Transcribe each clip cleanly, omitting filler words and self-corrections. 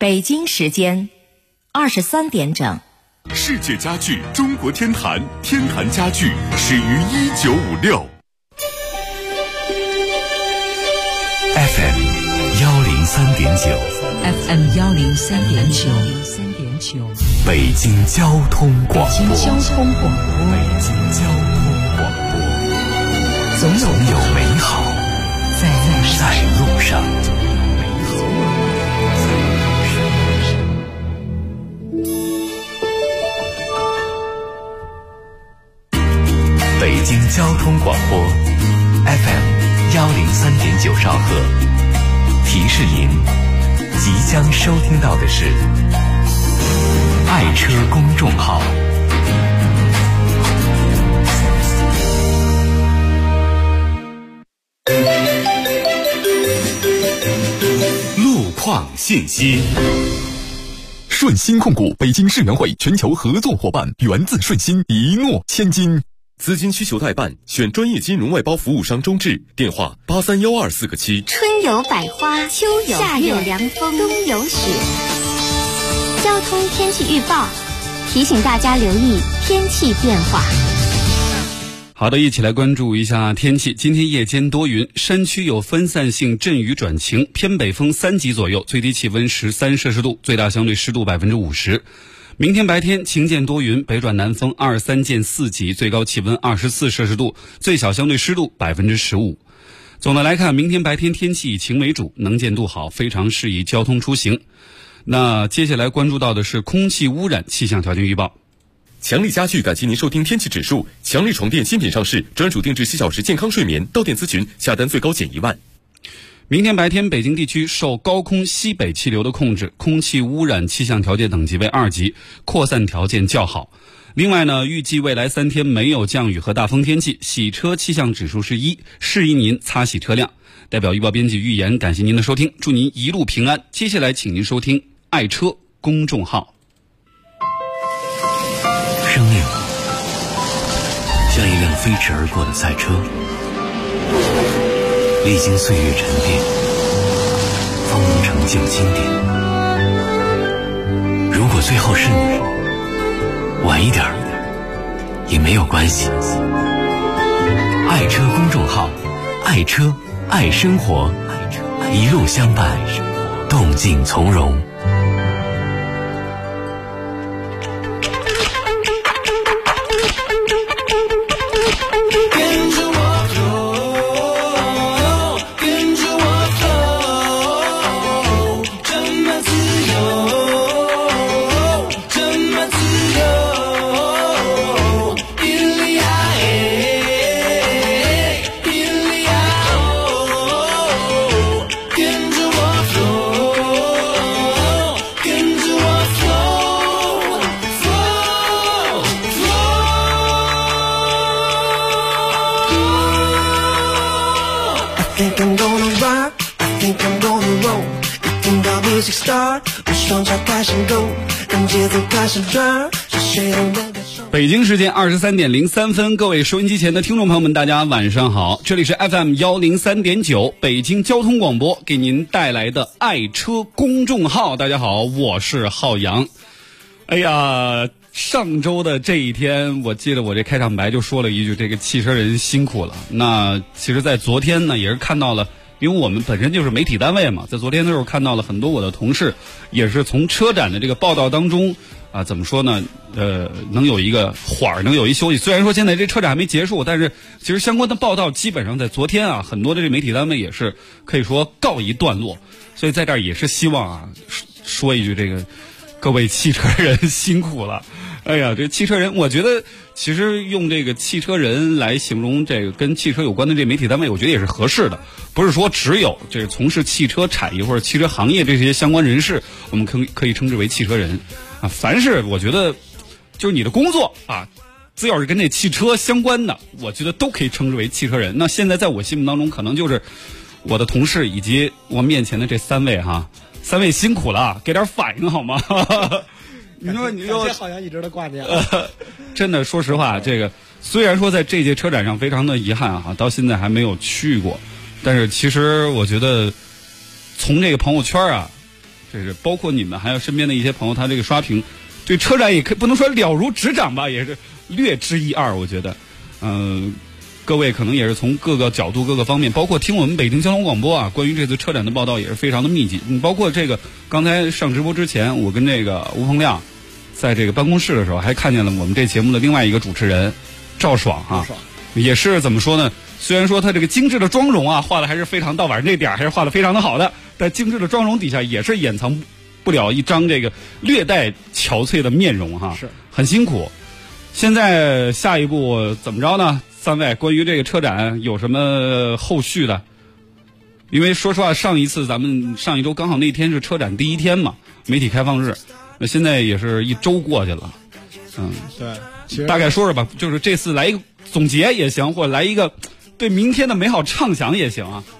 北京时间23点整。 世界家具中国天坛，天坛家具始于1956。 FM 103.9 FM 103.9 北京交通广播。 北京交通广播，总有美好在路上。 北京交通广播 FM 103.9兆赫，提示您即将收听到的是爱车公众号。 路况信息。 顺鑫控股北京世园会全球合作伙伴，源自顺鑫，一诺千金。 资金需求代办，选专业金融外包服务商中智，电话8312个7。 春有百花，秋有夏有凉风，冬有雪。交通天气预报提醒大家留意天气变化。 好的，一起来关注一下天气。今天夜间多云，山区有分散性阵雨转晴，偏北风3级左右，最低气温13摄氏度，最大相对湿度50%。明天白天晴间多云，北转南风23见4级，最高气温24摄氏度，最小相对湿度15%。总的来看，明天白天天气以晴为主，能见度好，非常适宜交通出行。那接下来关注到的是空气污染气象条件预报。 强力家具感谢您收听天气指数。强力床垫新品上市，专属定制7小时健康睡眠，到店咨询下单最高减1万。 明天白天，北京地区受高空西北气流的控制，空气污染气象条件等级为2级，扩散条件较好。另外呢，预计未来3天没有降雨和大风天气，洗车气象指数是1，适宜您擦洗车辆。代表预报编辑预言，感谢您的收听，祝您一路平安。接下来请您收听爱车公众号。 生命像一辆飞驰而过的赛车，历经岁月沉淀，方能成就经典。如果最后是你，晚一点也没有关系。爱车公众号，爱车爱生活，一路相伴，动静从容。 北京时间23点03分，各位收音机前的听众朋友们，大家晚上好，这里是 FM 103.9北京交通广播给您带来的爱车公众号。大家好，我是浩洋。哎呀，上周的这一天，我记得我这开场白就说了一句，这个汽车人辛苦了。那其实在昨天呢，也是看到了，因为我们本身就是媒体单位嘛，在昨天的时候看到了很多我的同事也是从车展的这个报道当中怎么说呢，能有一个缓儿，能有一休息。虽然说现在这车展还没结束，但是其实相关的报道基本上在昨天很多的这媒体单位也是可以说告一段落。所以在这儿也是希望说一句，这个各位汽车人辛苦了。哎呀，这汽车人，我觉得其实用这个汽车人来形容这个跟汽车有关的这媒体单位，我觉得也是合适的。不是说只有这个从事汽车产业或者汽车行业这些相关人士，我们可以称之为汽车人凡是我觉得就是你的工作只要是跟这汽车相关的，我觉得都可以称之为汽车人。那现在在我心目当中，可能就是我的同事以及我面前的这3位辛苦了，给点反应好吗？你说好像一直都挂念真的说实话，这个虽然说在这届车展上非常的遗憾到现在还没有去过，但是其实我觉得从这个朋友圈这是包括你们还有身边的一些朋友，他这个刷屏对车展也可以不能说了如指掌吧，也是略知一二，我觉得。各位可能也是从各个角度各个方面，包括听我们北京交通广播啊，关于这次车展的报道也是非常的密集。包括这个刚才上直播之前，我跟这个吴鹏亮在这个办公室的时候，还看见了我们这节目的另外一个主持人赵爽啊，也是怎么说呢？虽然说他这个精致的妆容啊，画的还是非常到晚上这点还是画的非常的好的，但精致的妆容底下也是掩藏不了一张这个略带憔悴的面容哈， 是很辛苦。现在下一步怎么着呢？三位关于这个车展有什么后续的？因为说实话，咱们上一周刚好那天是车展第一天嘛，媒体开放日，那现在也是一周过去了， 对，其实大概说说吧，就是这次来一个总结也行，或者来一个对明天的美好畅想也行啊。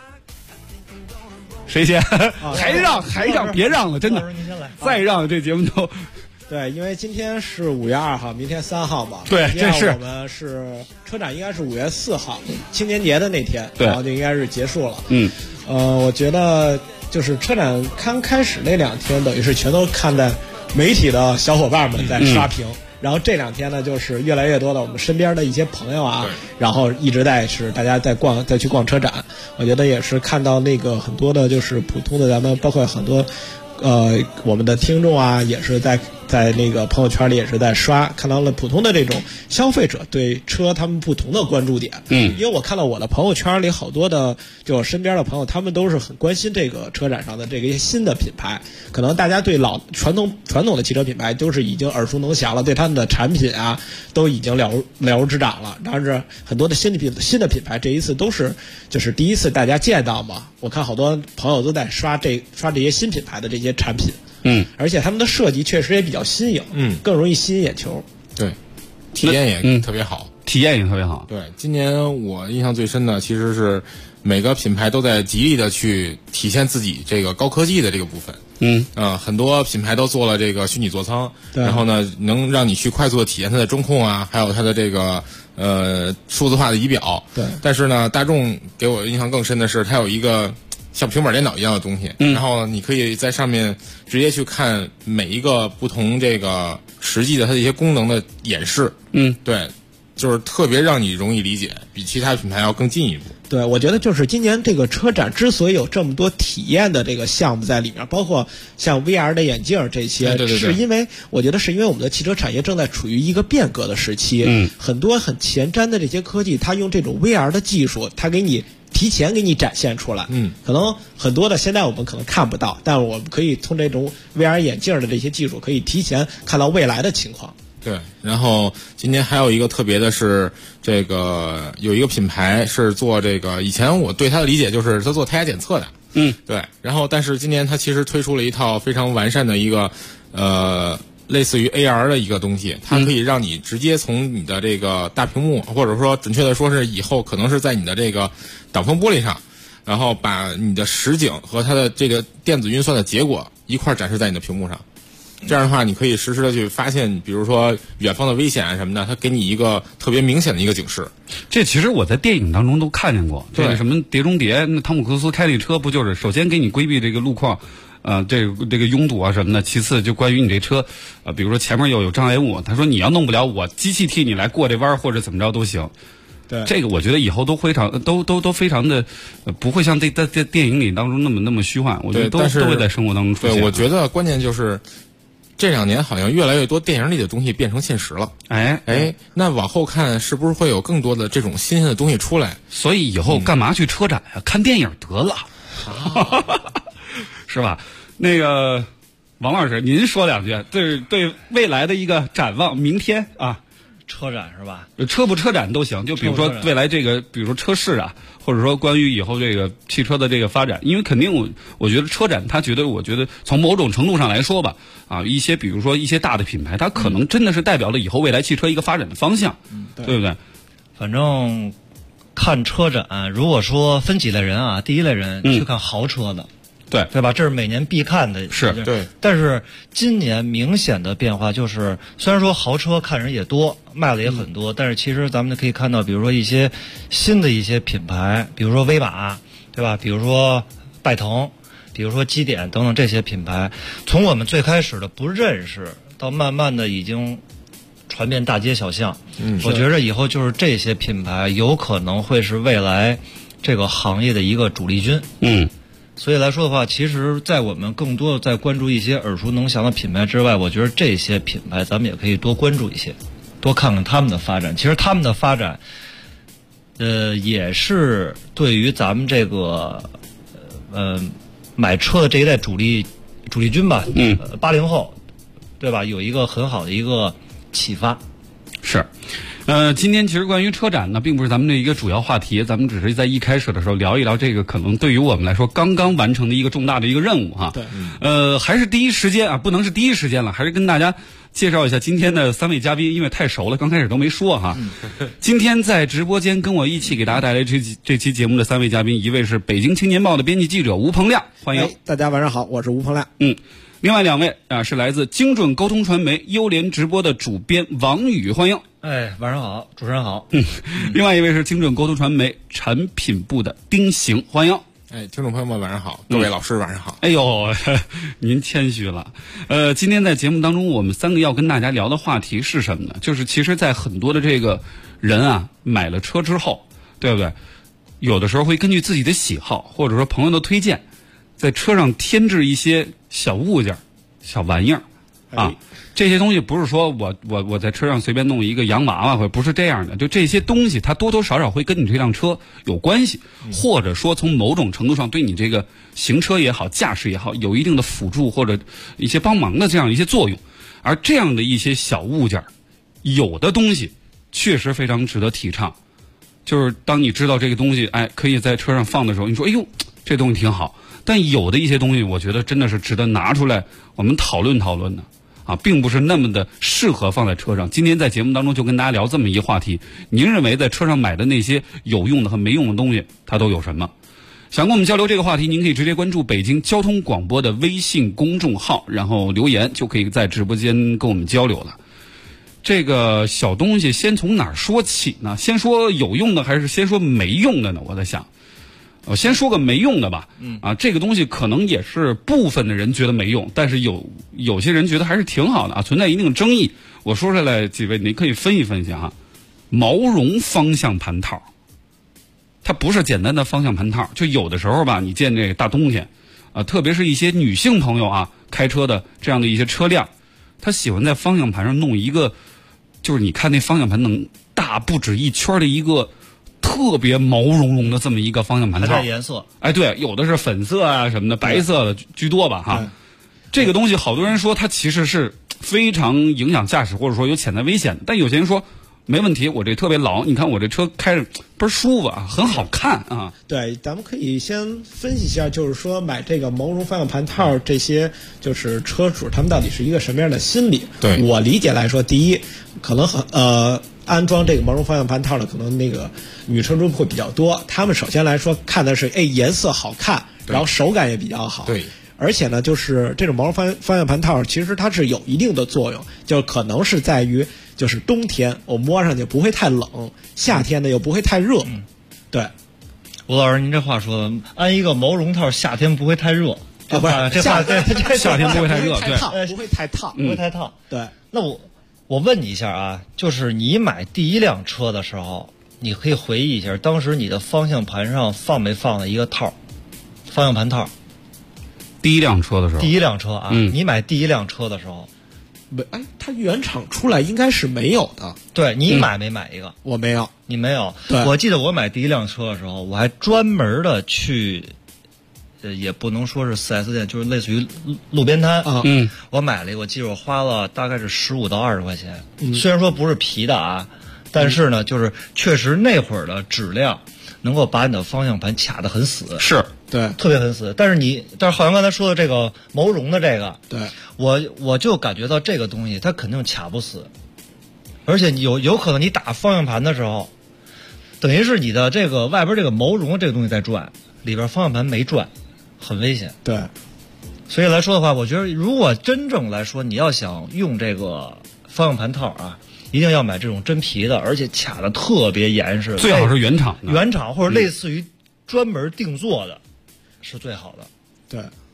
谁先？还让别让了，真的，再让这节目就。 对，因为今天是5月2号，明天3号嘛。 对，这是我们是车展，应该是5月4号，青年节的那天， 对， 然后就应该是结束了。我觉得就是车展刚开始那2天，等于是全都看在媒体的小伙伴们在刷屏。然后这2天呢，就是越来越多的我们身边的一些朋友啊，然后一直在是大家再去逛车展。我觉得也是看到那个很多的就是普通的咱们，包括很多我们的听众啊，也是在那个朋友圈里也是在刷，看到了普通的这种消费者对车他们不同的关注点。因为我看到我的朋友圈里好多的就我身边的朋友，他们都是很关心这个车展上的这个一些新的品牌。可能大家对老传统的汽车品牌都是已经耳熟能详了，对他们的产品啊都已经了如指掌了。但是很多的新的品牌，这一次都是就是第一次大家见到嘛。我看好多朋友都在刷这些新品牌的这些产品。而且他们的设计确实也比较新颖，更容易吸引眼球。 对，体验也特别好，对，今年我印象最深的其实是每个品牌都在极力的去体现自己这个高科技的这个部分。很多品牌都做了这个虚拟座舱，然后呢，能让你去快速的体验它的中控啊，还有它的这个数字化的仪表。 对， 但是呢，大众给我印象更深的是，它有一个像平板电脑一样的东西，然后你可以在上面直接去看每一个不同这个实际的它的一些功能的演示。对，就是特别让你容易理解，比其他品牌要更进一步。 对，我觉得就是今年这个车展之所以有这么多体验的这个项目在里面，包括像 VR 的眼镜这些，是因为我觉得是因为我们的汽车产业正在处于一个变革的时期。很多很前瞻的这些科技，它用这种 VR 的技术，它提前给你展现出来。可能很多的现在我们可能看不到，但我们可以从这种 VR 眼镜的这些技术，可以提前看到未来的情况。 对，然后今年还有一个特别的是，这个有一个品牌是做这个，以前我对它的理解就是它做胎压检测的。对，然后但是今年它其实推出了一套非常完善的一个类似于 AR 的一个东西，它可以让你直接从你的这个大屏幕，或者说准确的说是以后可能是在你的这个挡风玻璃上，然后把你的实景和它的这个电子运算的结果一块展示在你的屏幕上。这样的话，你可以实时的去发现，比如说远方的危险啊什么的，它给你一个特别明显的一个警示。 这其实我在电影当中都看见过，这个什么《碟中谍》，那汤姆克鲁斯开那车不就是首先给你规避这个路况，这个拥堵啊什么的，其次就关于你这车，比如说前面有障碍物，他说你要弄不了，我机器替你来过这弯或者怎么着都行。 对， 这个我觉得以后都非常的，不会像在电影里当中那么虚幻，我觉得都会在生活当中出现。 对，我觉得关键就是这2年好像越来越多电影里的东西变成现实了。那往后看是不是会有更多的这种新鲜的东西出来？ 所以以后干嘛去车展呀？看电影得了，是吧？那个王老师，您说2句，对未来的一个展望，明天啊。 车展是吧？ 车展都行，就比如说未来这个，比如说车市啊，或者说关于以后这个汽车的这个发展，因为肯定我觉得车展，我觉得从某种程度上来说吧，一些比如说一些大的品牌，它可能真的是代表了以后未来汽车一个发展的方向，对不对？ 反正看车展，如果说分几类人啊，第一类人去看豪车的。对吧？这是每年必看的， 是对。 但是今年明显的变化就是，虽然说豪车看人也多，卖的也很多，但是其实咱们可以看到，比如说一些新的一些品牌，比如说威马，对吧？比如说拜腾，比比如说基点等等这些品牌，从我们最开始的不认识，到慢慢的已经传遍大街小巷。我觉着以后就是这些品牌有可能会是未来这个行业的一个主力军。所以来说的话，其实在我们更多的在关注一些耳熟能详的品牌之外，我觉得这些品牌咱们也可以多关注一些，多看看他们的发展。其实他们的发展也是对于咱们这个买车的这一代主力军吧，80后，对吧？有一个很好的一个启发。 是。今天其实关于车展呢，并不是咱们的一个主要话题，咱们只是在一开始的时候聊一聊这个可能对于我们来说刚刚完成的一个重大的一个任务哈。 对。 还是第一时间啊，不能是第一时间了，还是跟大家介绍一下今天的3位嘉宾，因为太熟了，刚开始都没说哈。今天在直播间跟我一起给大家带来这期节目的3位嘉宾，一位是北京青年报的编辑记者吴鹏亮，欢迎。 大家晚上好，我是吴鹏亮。 另外2位啊是来自精准沟通传媒优联直播的主编王宇，欢迎。 晚上好，主持人好。 另外一位是精准沟通传媒产品部的丁行，欢迎。 听众朋友们晚上好，各位老师晚上好。 哎呦，您谦虚了。今天在节目当中，我们3个要跟大家聊的话题是什么呢？就是其实，在很多的这个人啊，买了车之后，对不对？有的时候会根据自己的喜好，或者说朋友的推荐，在车上添置一些小物件、小玩意儿啊。这些东西不是说我在车上随便弄一个洋娃娃，或者不是这样的，就这些东西它多多少少会跟你这辆车有关系，或者说从某种程度上对你这个行车也好、驾驶也好，有一定的辅助或者一些帮忙的这样一些作用。而这样的一些小物件，有的东西确实非常值得提倡。就是当你知道这个东西，可以在车上放的时候，你说，哎呦，这东西挺好。但有的一些东西，我觉得真的是值得拿出来我们讨论讨论的。并不是那么的适合放在车上。今天在节目当中就跟大家聊这么一个话题，您认为在车上买的那些有用的和没用的东西，它都有什么？想跟我们交流这个话题，您可以直接关注北京交通广播的微信公众号，然后留言就可以在直播间跟我们交流了。这个小东西先从哪儿说起呢？先说有用的还是先说没用的呢？我在想我先说个没用的吧。这个东西可能也是部分的人觉得没用，但是有些人觉得还是挺好的啊，存在一定的争议。我说出来，几位你可以分析分析哈。毛绒方向盘套，它不是简单的方向盘套，就有的时候吧，你见这个大冬天特别是一些女性朋友啊，开车的这样的一些车辆，她喜欢在方向盘上弄一个，就是你看那方向盘能大不止一圈的一个特别毛茸茸的这么一个方向盘套， 还带颜色。 对，有的是粉色啊什么的，白色的居多吧哈。这个东西好多人说它其实是非常影响驾驶，或者说有潜在危险的。但有些人说没问题，我这特别老，你看我这车开着倍儿舒服啊，很好看啊。 对，咱们可以先分析一下，就是说买这个毛绒方向盘套这些，就是车主他们到底是一个什么样的心理？ 对我理解来说，第一，可能安装这个毛绒方向盘套的可能那个女车主会比较多，他们首先来说看的是颜色好看，然后手感也比较好。 对。 而且呢，就是这种毛绒方向盘套，其实它是有一定的作用，就可能是在于，就是冬天我摸上去不会太冷，夏天呢又不会太热。对， 吴老师，您这话说的，安一个毛绒套，夏天不会太热。 不是， 这话夏天不会太热， 对，不会太烫， 不会太烫。 对， 那我问你一下啊，就是你买第一辆车的时候，你可以回忆一下，当时你的方向盘上放没放了一个套，方向盘套？ 第一辆车的时候， 第一辆车啊，你买第一辆车的时候， 它原厂出来应该是没有的。 对，你买没买一个？ 我没有， 你没有。 对， 我记得我买第一辆车的时候，我还专门的去，也不能说是4S店，就是类似于路边摊啊。 我买了一个，我记得我花了大概是15到20块钱。虽然说不是皮的啊，但是呢，就是确实那会儿的质量能够把你的方向盘卡得很死。 是。 对， 特别很死。但是好像刚才说的这个毛绒的这个， 对， 我就感觉到这个东西它肯定卡不死，而且有可能你打方向盘的时候，等于是你的这个外边这个毛绒的这个东西在转，里边方向盘没转，很危险。 对， 所以来说的话，我觉得如果真正来说你要想用这个方向盘套啊，一定要买这种真皮的，而且卡的特别严实， 最好是原厂或者类似于专门定做的。是最好的。 对，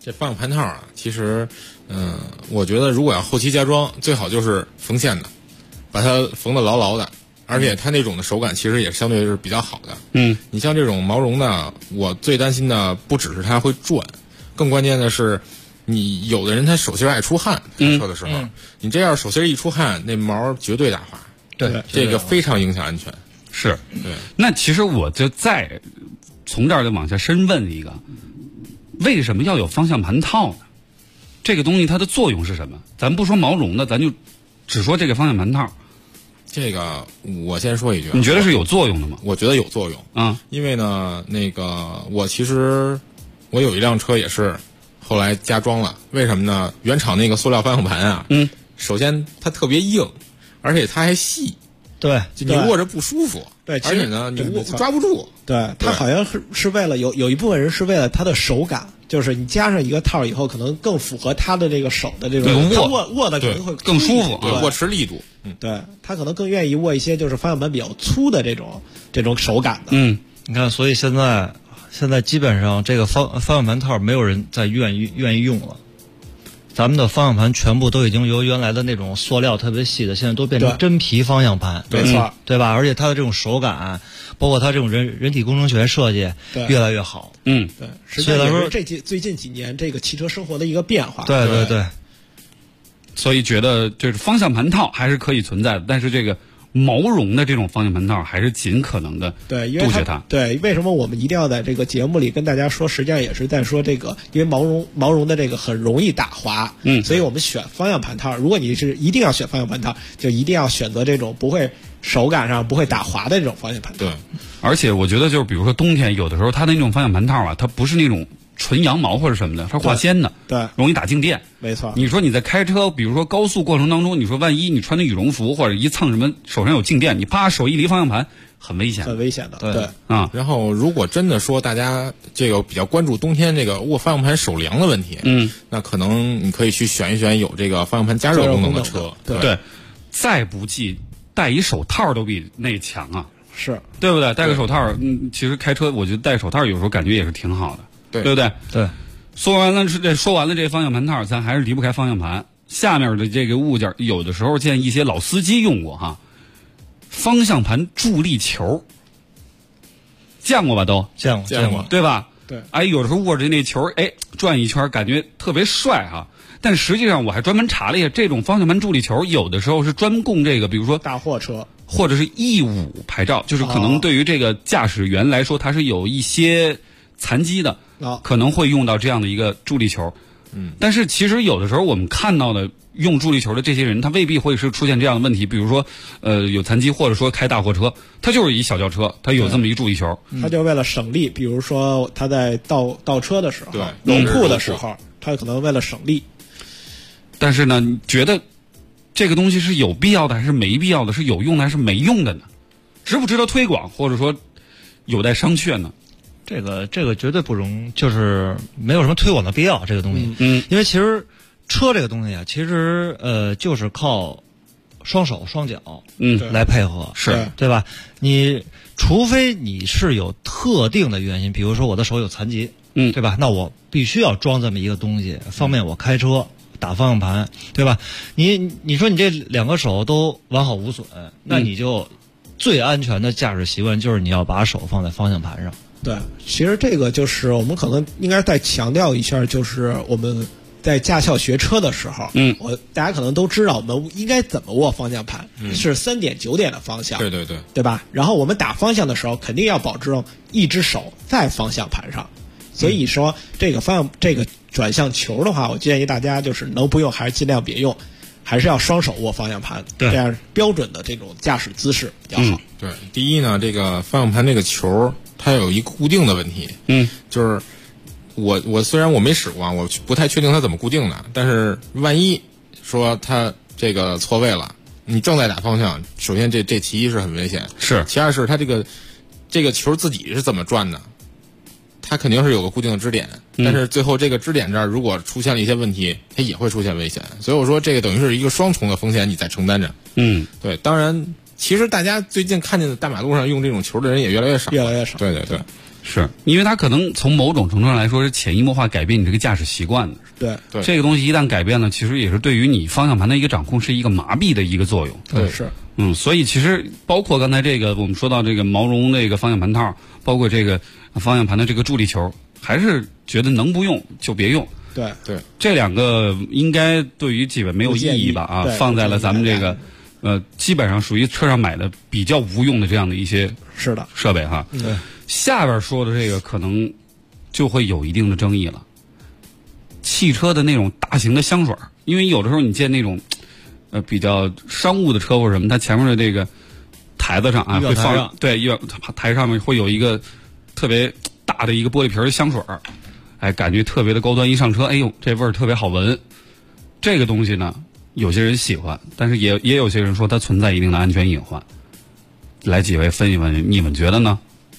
这方向盘套啊，其实，我觉得如果要后期加装，最好就是缝线的，把它缝得牢牢的，而且它那种的手感其实也相对是比较好的。你像这种毛绒的，我最担心的不只是它会转，更关键的是，你有的人他手心爱出汗，开车的时候，你这样手心一出汗，那毛绝对打滑。 对， 这个非常影响安全。 是， 对。 那其实我就再从这儿就往下深问一个，为什么要有方向盘套呢？这个东西它的作用是什么？咱不说毛绒的，咱就只说这个方向盘套。 这个我先说一句， 你觉得是有作用的吗？ 我觉得有作用啊， 因为呢，我其实我有一辆车也是后来加装了，为什么呢？原厂那个塑料方向盘啊，首先它特别硬，而且它还细， 对， 你握着不舒服， 对， 而且呢，你抓不住。 对，它好像是为了有一部分人是为了它的手感，就是你加上一个套以后，可能更符合他的这个手的这种握的可能会更舒服， 对，握持力度。 对，他可能更愿意握一些就是方向盘比较粗的这种手感的。 你看，所以现在基本上这个方向盘套没有人再愿意用了。咱们的方向盘全部都已经由原来的那种塑料特别细的，现在都变成真皮方向盘， 没错， 对吧？而且它的这种手感，包括它这种人体工程学设计越来越好。 对，实际上也是最近几年这个汽车生活的一个变化。 对。 所以觉得这个方向盘套还是可以存在的，但是这个毛绒的这种方向盘套还是尽可能的杜绝它。 对，为什么我们一定要在这个节目里跟大家说？实际上也是在说这个，因为毛绒的这个很容易打滑，所以我们选方向盘套。如果你是一定要选方向盘套，就一定要选择这种不会手感上不会打滑的这种方向盘套。 对， 而且我觉得就是比如说冬天，有的时候它的那种方向盘套啊，它不是那种纯羊毛或者什么的，它是化纤的， 对， 容易打静电。 没错。 你说你在开车，比如说高速过程当中，你说万一你穿的羽绒服或者一蹭什么手上有静电，你啪手一离方向盘，很危险， 很危险的。 对啊。 然后如果真的说大家这个比较关注冬天这个握方向盘手凉的问题，那可能你可以去选一选有这个方向盘加热功能的车。 对， 再不济戴一手套都比那强啊， 是对不对？戴个手套，其实开车我觉得戴手套有时候感觉也是挺好的，对不对？ 对。 说完了这方向盘套，咱还是离不开方向盘。下面的这个物件，有的时候见一些老司机用过哈，方向盘助力球，见过吧？都见过， 对吧？ 对。 有的时候握着那球，转一圈，感觉特别帅哈。但实际上我还专门查了一下，这种方向盘助力球有的时候是专供这个，比如说大货车或者是E5牌照，就是可能对于这个驾驶员来说，它是有一些残疾的。可能会用到这样的一个助力球，但是其实有的时候我们看到的用助力球的这些人，他未必会是出现这样的问题，比如说有残疾，或者说开大货车，他就是一小轿车，他有这么一助力球， 他就为了省力，比如说他在倒车的时候， 对， 楼库的时候，他可能为了省力。 但是呢，你觉得这个东西是有必要的还是没必要的？是有用的还是没用的呢？值不值得推广，或者说有待商榷呢？ 这个绝对不容，就是没有什么推广的必要。这个东西，因为其实车这个东西啊，其实就是靠双手双脚来配合， 是对吧？你除非你是有特定的原因，比如说我的手有残疾，对吧？那我必须要装这么一个东西，方便我开车打方向盘，对吧？你说你这两个手都完好无损，那你就最安全的驾驶习惯就是你要把手放在方向盘上。 对，其实这个就是我们可能应该再强调一下，就是我们在驾校学车的时候，大家可能都知道我们应该怎么握方向盘，是3.9点的方向，对吧？然后我们打方向的时候，肯定要保证一只手在方向盘上。所以说，这个转向球的话，我建议大家就是能不用还是尽量别用，还是要双手握方向盘，这样标准的这种驾驶姿势比较好。 对，第一呢，这个方向盘这个球它有一个固定的问题，就是我虽然我没使过，我不太确定它怎么固定的，但是万一说它这个错位了，你正在打方向，首先这其一是很危险， 是， 其二是它这个球自己是怎么转的，它肯定是有个固定的支点，但是最后这个支点这儿如果出现了一些问题，它也会出现危险，所以我说这个等于是一个双重的风险你在承担着。 对， 当然其实大家最近看见的大马路上用这种球的人也越来越少， 越来越少。 对对对， 是因为它可能从某种程度上来说是潜移默化改变你这个驾驶习惯的。 对对， 这个东西一旦改变了，其实也是对于你方向盘的一个掌控是一个麻痹的一个作用。 对是。 所以其实包括刚才这个我们说到这个毛绒这个方向盘套，包括这个方向盘的这个助力球，还是觉得能不用就别用。 对对， 这两个应该对于基本没有意义吧？啊，放在了咱们这个基本上属于车上买的比较无用的这样的一些是的设备哈。 对， 下边说的这个可能就会有一定的争议了。汽车的那种大型的香水，因为有的时候你见那种比较商务的车或者什么，它前面的这个台子上啊会放，对，仪表台上面会有一个特别大的一个玻璃瓶的香水，哎，感觉特别的高端，一上车，哎呦，这味儿特别好闻。这个东西呢，有些人喜欢，但是也有些人说它存在一定的安全隐患。来，几位分析分析，你们觉得呢？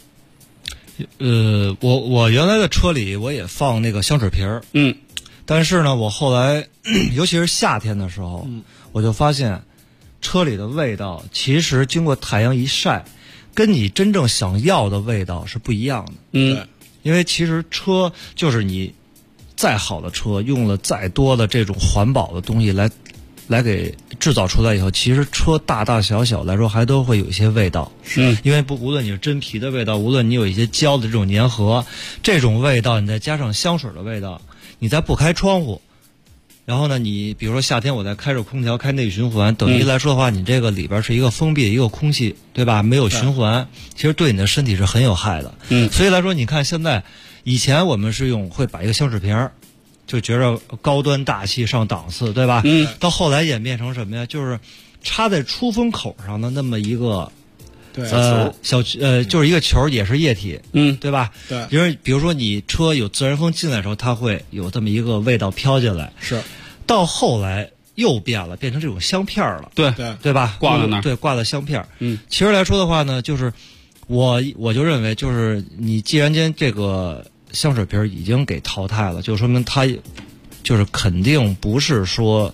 我原来的车里我也放那个香水瓶儿，但是呢，我后来尤其是夏天的时候，我就发现车里的味道其实经过太阳一晒，跟你真正想要的味道是不一样的。 对， 因为其实车就是你再好的车，用了再多的这种环保的东西来给制造出来以后，其实车大大小小来说还都会有一些味道。因为无论你是真皮的味道，无论你有一些胶的这种粘合，这种味道你再加上香水的味道，你再不开窗户，然后呢，你比如说夏天我在开着空调开内循环，等于来说的话，你这个里边是一个封闭的一个空气，对吧？没有循环，其实对你的身体是很有害的。所以来说，你看现在，以前我们是会把一个香水瓶，就觉着高端大气上档次，对吧？到后来演变成什么呀？就是插在出风口上的那么一个。 对， 就是一个球，也是液体，对吧？ 对， 因为比如说你车有自然风进来的时候，它会有这么一个味道飘进来。 是， 到后来又变了，变成这种香片了。对吧？ 挂在那儿， 对，挂在香片。其实来说的话呢，就是我就认为，就是你既然间这个香水瓶已经给淘汰了，就说明它就是肯定不是说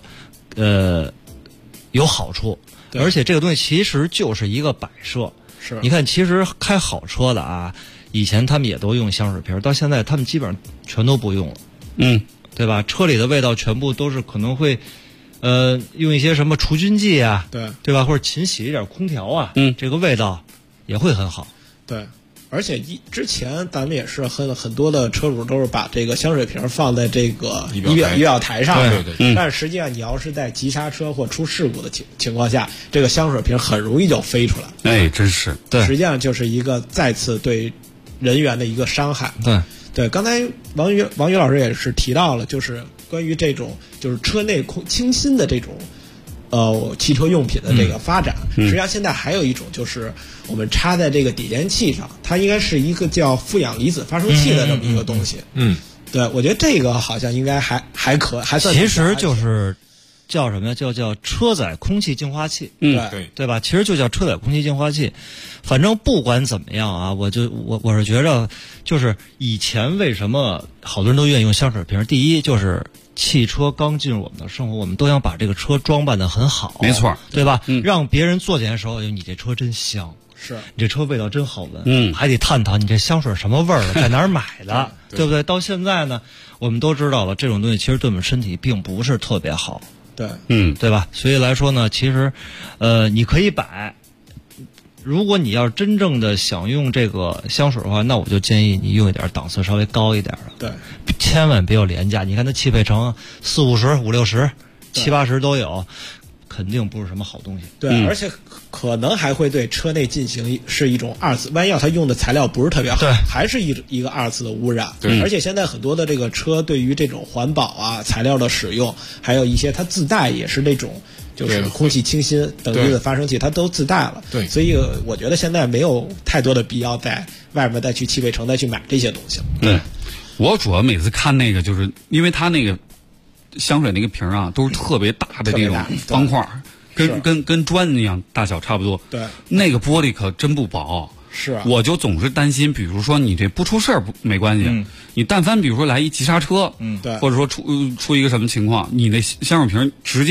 有好处。而且这个东西其实就是一个摆设。 是， 你看，其实开好车的啊，以前他们也都用香水瓶，到现在他们基本上全都不用了。对吧？车里的味道全部都是可能会，用一些什么除菌剂啊，对吧？或者勤洗一点空调啊，这个味道也会很好。 对。而且之前咱们也是很多的车主都是把这个香水瓶放在这个仪表台上，但是实际上你要是在急刹车或出事故的情况下，这个香水瓶很容易就飞出来。 哎，真是， 对，实际上就是一个再次对人员的一个伤害。对，刚才王宇老师也是提到了，就是关于这种就是车内清新的这种汽车用品的这个发展，实际上现在还有一种就是我们插在这个底盘器上，它应该是一个叫负氧离子发生器的这么一个东西。对，我觉得这个好像应该还算。 其实就是叫什么呀？叫车载空气净化器。对吧？其实就叫车载空气净化器。反正不管怎么样啊，我是觉着，就是以前为什么好多人都愿意用香水瓶？第一就是汽车刚进入我们的生活，我们都想把这个车装扮得很好， 没错， 对吧？让别人坐进来的时候，你这车真香， 是你这车味道真好闻，还得探讨你这香水什么味儿的，在哪儿买的，对不对？到现在呢，我们都知道了，这种东西其实对我们身体并不是特别好， 对， 对吧？所以来说呢，其实，你可以摆。如果你要是真正的想用这个香水的话，那我就建议你用一点档次稍微高一点的。 对， 千万别有廉价。你看它汽配城40-50、50-60、70-80都有，肯定不是什么好东西。 对，而且可能还会对车内进行是一种二次，万一要它用的材料不是特别好，还是一个二次的污染。而且现在很多的这个车对于这种环保啊材料的使用，还有一些它自带也是那种。就是空气清新等级的发生器，它都自带了。 对， 所以我觉得现在没有太多的必要在外面再去汽配城再去买这些东西了。 对，我主要每次看那个，就是因为它那个香水那个瓶啊，都是特别大的那种方块，跟砖一样大小差不多。 对， 那个玻璃可真不薄。 是啊， 我就总是担心，比如说你这不出事儿没关系，你但凡比如说来一急刹车， 对， 或者说出一个什么情况，你那香水瓶直接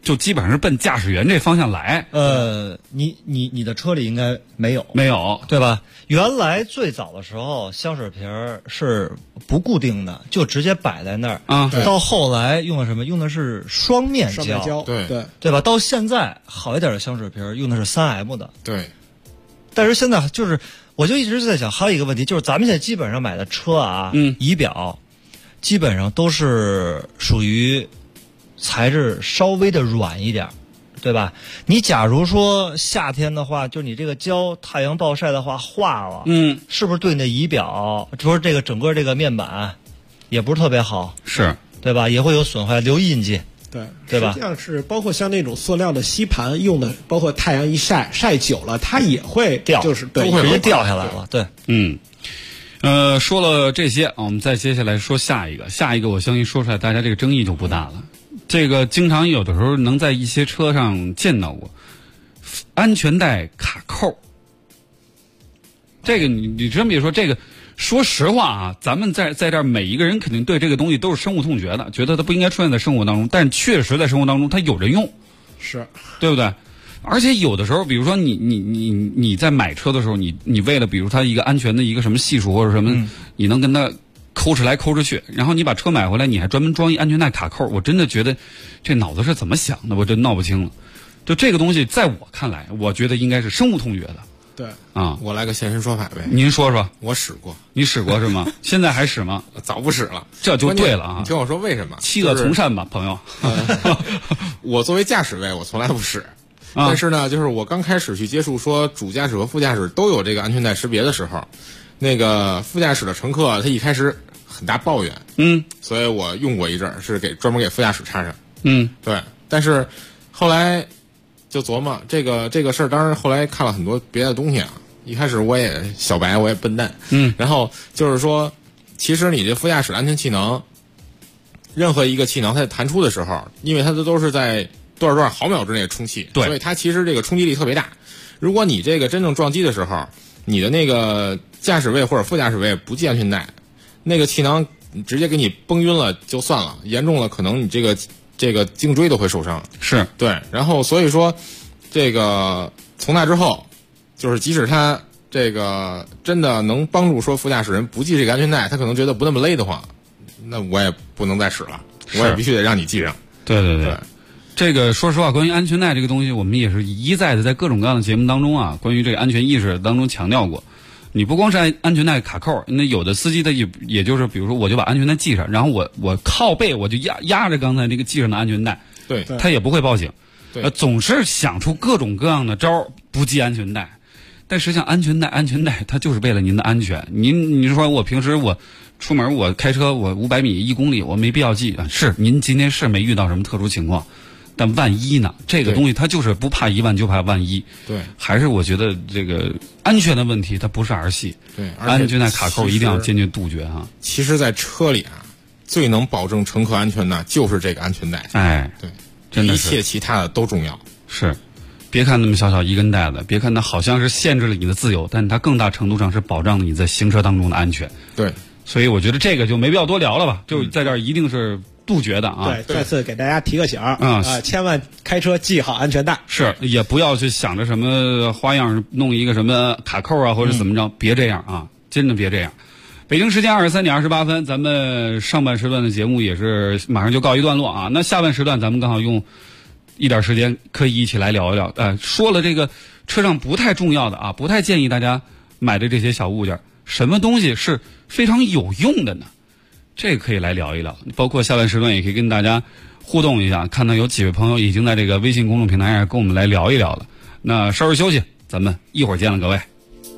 就基本上是奔驾驶员这方向来。 你的车里应该没有，对吧？原来最早的时候，香水瓶是不固定的，就直接摆在那儿啊。 到后来用的什么？用的是双面胶，对吧？到现在好一点的香水瓶用的是3M 的， 对。 但是现在就是，我就一直在想，还有一个问题就是，咱们现在基本上买的车啊，仪表基本上都是属于材质稍微的软一点，对吧？你假如说夏天的话，就你这个胶太阳暴晒的话化了，是不是对你的仪表，就是这个整个这个面板也不是特别好， 是， 对吧？也会有损坏，留印记。 对吧？实际上是包括像那种塑料的吸盘用的，包括太阳一晒久了，它也会掉， 就是都会直接掉下来了。对， 说了这些，我们再接下来说下一个。下一个，我相信说出来大家这个争议就不大了。这个经常有的时候能在一些车上见到过，安全带卡扣。这个你真别说这个。说实话啊，咱们在这儿每一个人肯定对这个东西都是深恶痛绝的，觉得它不应该出现在生活当中，但确实在生活当中它有着用， 是对不对？而且有的时候，比如说你在买车的时候，你为了比如它一个安全的一个什么系数或者什么，你能跟它抠哧来抠哧去，然后你把车买回来，你还专门装一安全带卡扣，我真的觉得这脑子是怎么想的，我真闹不清了。就这个东西，在我看来，我觉得应该是深恶痛绝的。 对啊， 我来个现身说法呗。 您说说， 我使过， 你使过是吗？现在还使吗？ 早不使了， 这就对了啊！ 你听我说为什么？ 弃恶从善吧，朋友。 我作为驾驶位，我从来不使。但是呢，就是我刚开始去接触说主驾驶和副驾驶都有这个安全带识别的时候，那个副驾驶的乘客他一开始很大抱怨，所以我用过一阵儿，是专门给副驾驶插上，对。但是后来。就琢磨这个事儿，当然后来看了很多别的东西啊。一开始我也小白，我也笨蛋，然后就是说，其实你这副驾驶安全气囊，任何一个气囊它弹出的时候，因为它都是在多少毫秒之内充气，所以它其实这个冲击力特别大。如果你这个真正撞击的时候，你的那个驾驶位或者副驾驶位不系安全带，那个气囊直接给你崩晕了就算了，严重了可能你这个颈椎都会受伤， 是对。 然后所以说，这个从那之后，就是即使他这个真的能帮助说副驾驶人不系这个安全带，他可能觉得不那么勒得慌，那我也不能再使了，我也必须得让你系上。 对。这个说实话，关于安全带这个东西，我们也是一再的在各种各样的节目当中啊，关于这个安全意识当中强调过。你不光是安全带卡扣，那有的司机他也就是比如说我就把安全带系上，然后我靠背我就压着刚才那个系上的安全带， 对， 他也不会报警，总是想出各种各样的招儿不系安全带，但实际上安全带它就是为了您的安全。你说我平时我出门我开车我500米1公里我没必要系，是您今天是没遇到什么特殊情况。但万一呢？这个东西它就是不怕一万就怕万一。 对， 还是我觉得这个安全的问题它不是儿戏。 对， 安全带卡扣一定要坚决杜绝哈。 其实，在车里啊，最能保证乘客安全的就是这个安全带。 哎， 对， 真的是一切其他的都重要。 是，别看那么小一根带子，别看它好像是限制了你的自由，但它更大程度上是保障了你在行车当中的安全。 对， 所以我觉得这个就没必要多聊了吧，就在这儿一定是。杜绝的啊！ 对，再次给大家提个醒千万开车系好安全带。 是，也不要去想着什么花样弄一个什么卡扣啊，或者怎么着，别这样啊！真的别这样。北京时间23点28分，咱们上半时段的节目也是马上就告一段落啊。那下半时段咱们刚好用一点时间可以一起来聊一聊。说了这个车上不太重要的啊，不太建议大家买的这些小物件，什么东西是非常有用的呢？这个可以来聊一聊，包括下半时段也可以跟大家互动一下，看到有几位朋友已经在这个微信公众平台上跟我们来聊一聊了。那稍事休息，咱们一会儿见了，各位。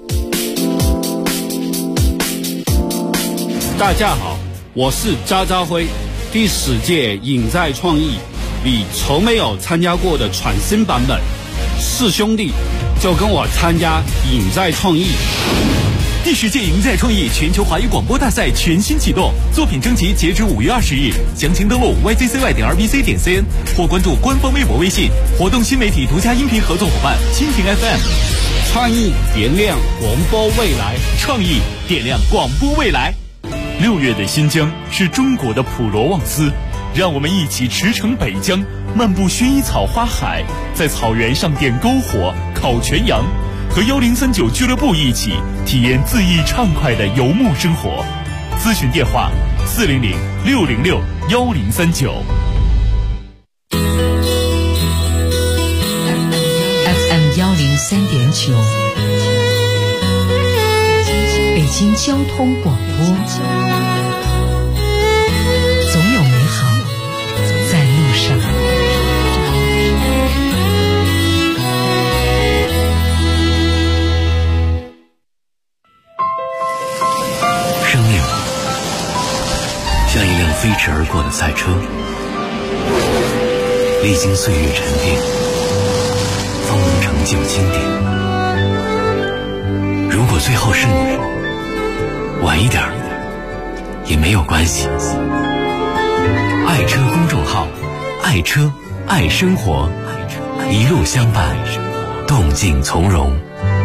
大家好，我是渣渣辉。第10届影在创意，你从没有参加过的全新版本，是兄弟就跟我参加影在创意。 第10届赢在创意全球华语广播大赛全新启动，作品征集截止5月20日，详情登录 yzcy.rbc.cn 或关注官方微博、微信。活动新媒体独家音频合作伙伴蜻蜓 FM。 创意点亮广播未来， 创意点亮广播未来。6月的新疆是中国的普罗旺斯， 让我们一起驰骋北疆，漫步薰衣草花海，在草原上点篝火、烤全羊，和1039俱乐部一起体验恣意畅快的游牧生活。咨询电话400-606-1039。 FM 103.9，北京交通广播，总有美好在路上。 生命像一辆飞驰而过的赛车，历经岁月沉淀，方能成就经典。如果最后是你，晚一点也没有关系。爱车公众号，爱车爱生活，一路相伴，动静从容。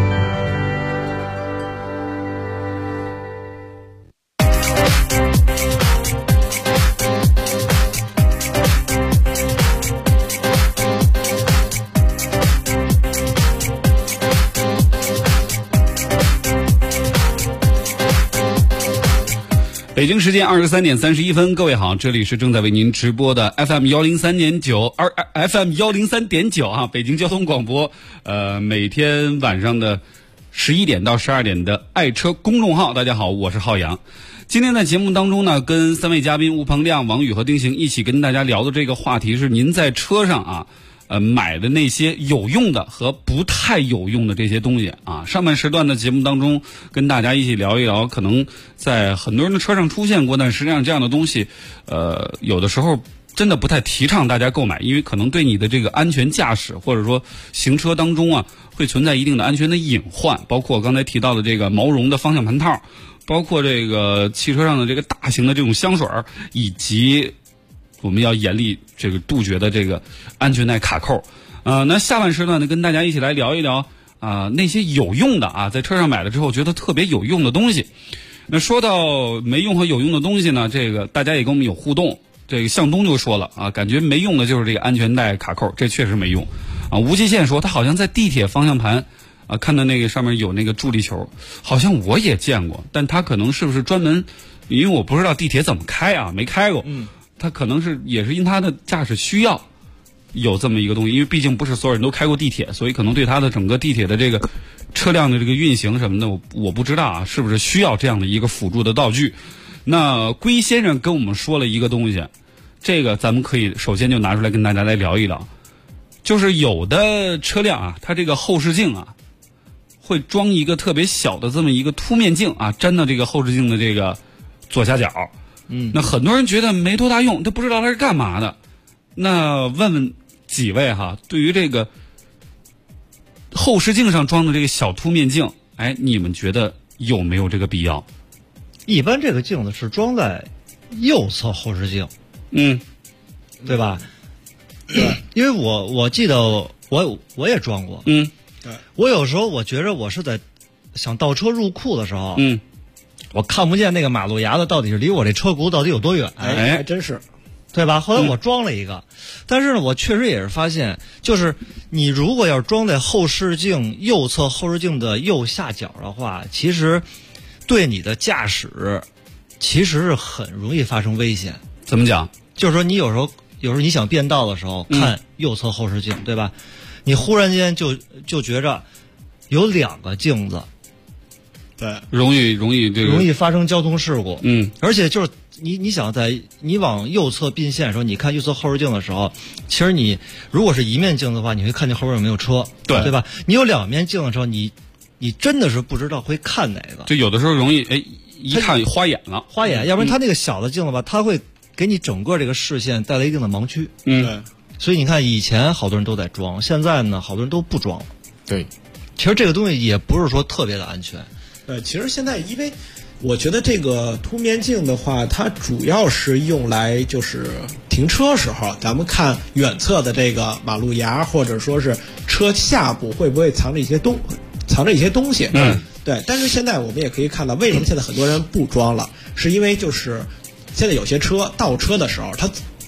北京时间23点31分，各位好，这里是正在为您直播的 FM 103.9，而 FM 103.9啊，北京交通广播，每天晚上的11点到12点的爱车公众号。大家好，我是浩洋。今天在节目当中呢，跟3位嘉宾吴鹏亮、王宇和丁行一起跟大家聊的这个话题是您在车上啊。买的那些有用的和不太有用的这些东西啊，上半时段的节目当中跟大家一起聊一聊，可能在很多人的车上出现过，但实际上这样的东西，有的时候真的不太提倡大家购买，因为可能对你的这个安全驾驶或者说行车当中啊，会存在一定的安全的隐患，包括刚才提到的这个毛绒的方向盘套，包括这个汽车上的这个大型的这种香水，以及我们要严厉这个杜绝的这个安全带卡扣。那下半时段呢，跟大家一起来聊一聊那些有用的啊，在车上买了之后觉得特别有用的东西。那说到没用和有用的东西呢，这个大家也跟我们有互动。这个向东就说了啊，感觉没用的就是这个安全带卡扣，这确实没用啊。吴极限说他好像在地铁方向盘啊看到那个上面有那个助力球，好像我也见过，但他可能是不是专门，因为我不知道地铁怎么开啊，没开过。他可能是也是因他的驾驶需要有这么一个东西，因为毕竟不是所有人都开过地铁，所以可能对他的整个地铁的这个车辆的这个运行什么的，我不知道啊，是不是需要这样的一个辅助的道具。那龟先生跟我们说了一个东西，这个咱们可以首先就拿出来跟大家来聊一聊，就是有的车辆啊，它这个后视镜啊会装一个特别小的这么一个凸面镜啊，粘到这个后视镜的这个左下角。那很多人觉得没多大用，他不知道它是干嘛的。那问问几位哈，对于这个后视镜上装的这个小凸面镜，哎，你们觉得有没有这个必要？ 一般这个镜子是装在右侧后视镜，对吧？对，因为我记得我也装过， 对， 我有时候我觉着我是在想倒车入库的时候，我看不见那个马路牙子到底是离我这车轱到底有多远， 还真是， 对吧？后来我装了一个，但是呢，我确实也是发现，就是你如果要是装在后视镜右侧后视镜的右下角的话，其实对你的驾驶其实是很容易发生危险。 怎么讲？ 就是说你有时候你想变道的时候看右侧后视镜，对吧？你忽然间就觉着有两个镜子。 对， 容易发生交通事故。而且就是你想在你往右侧并线的时候，你看右侧后视镜的时候，其实你如果是一面镜的话，你会看见后边有没有车，对吧？你有两面镜的时候，你真的是不知道会看哪个。 就有的时候容易一看花眼了， 要不然它那个小的镜子吧，它会给你整个这个视线带来一定的盲区。 对， 所以你看以前好多人都在装，现在呢好多人都不装了。 对， 其实这个东西也不是说特别的安全。 其实现在因为我觉得这个凸面镜的话，它主要是用来就是停车时候，咱们看远侧的这个马路牙，或者说是车下部会不会藏着一些东西。对。但是现在我们也可以看到，为什么现在很多人不装了，是因为就是现在有些车倒车的时候，它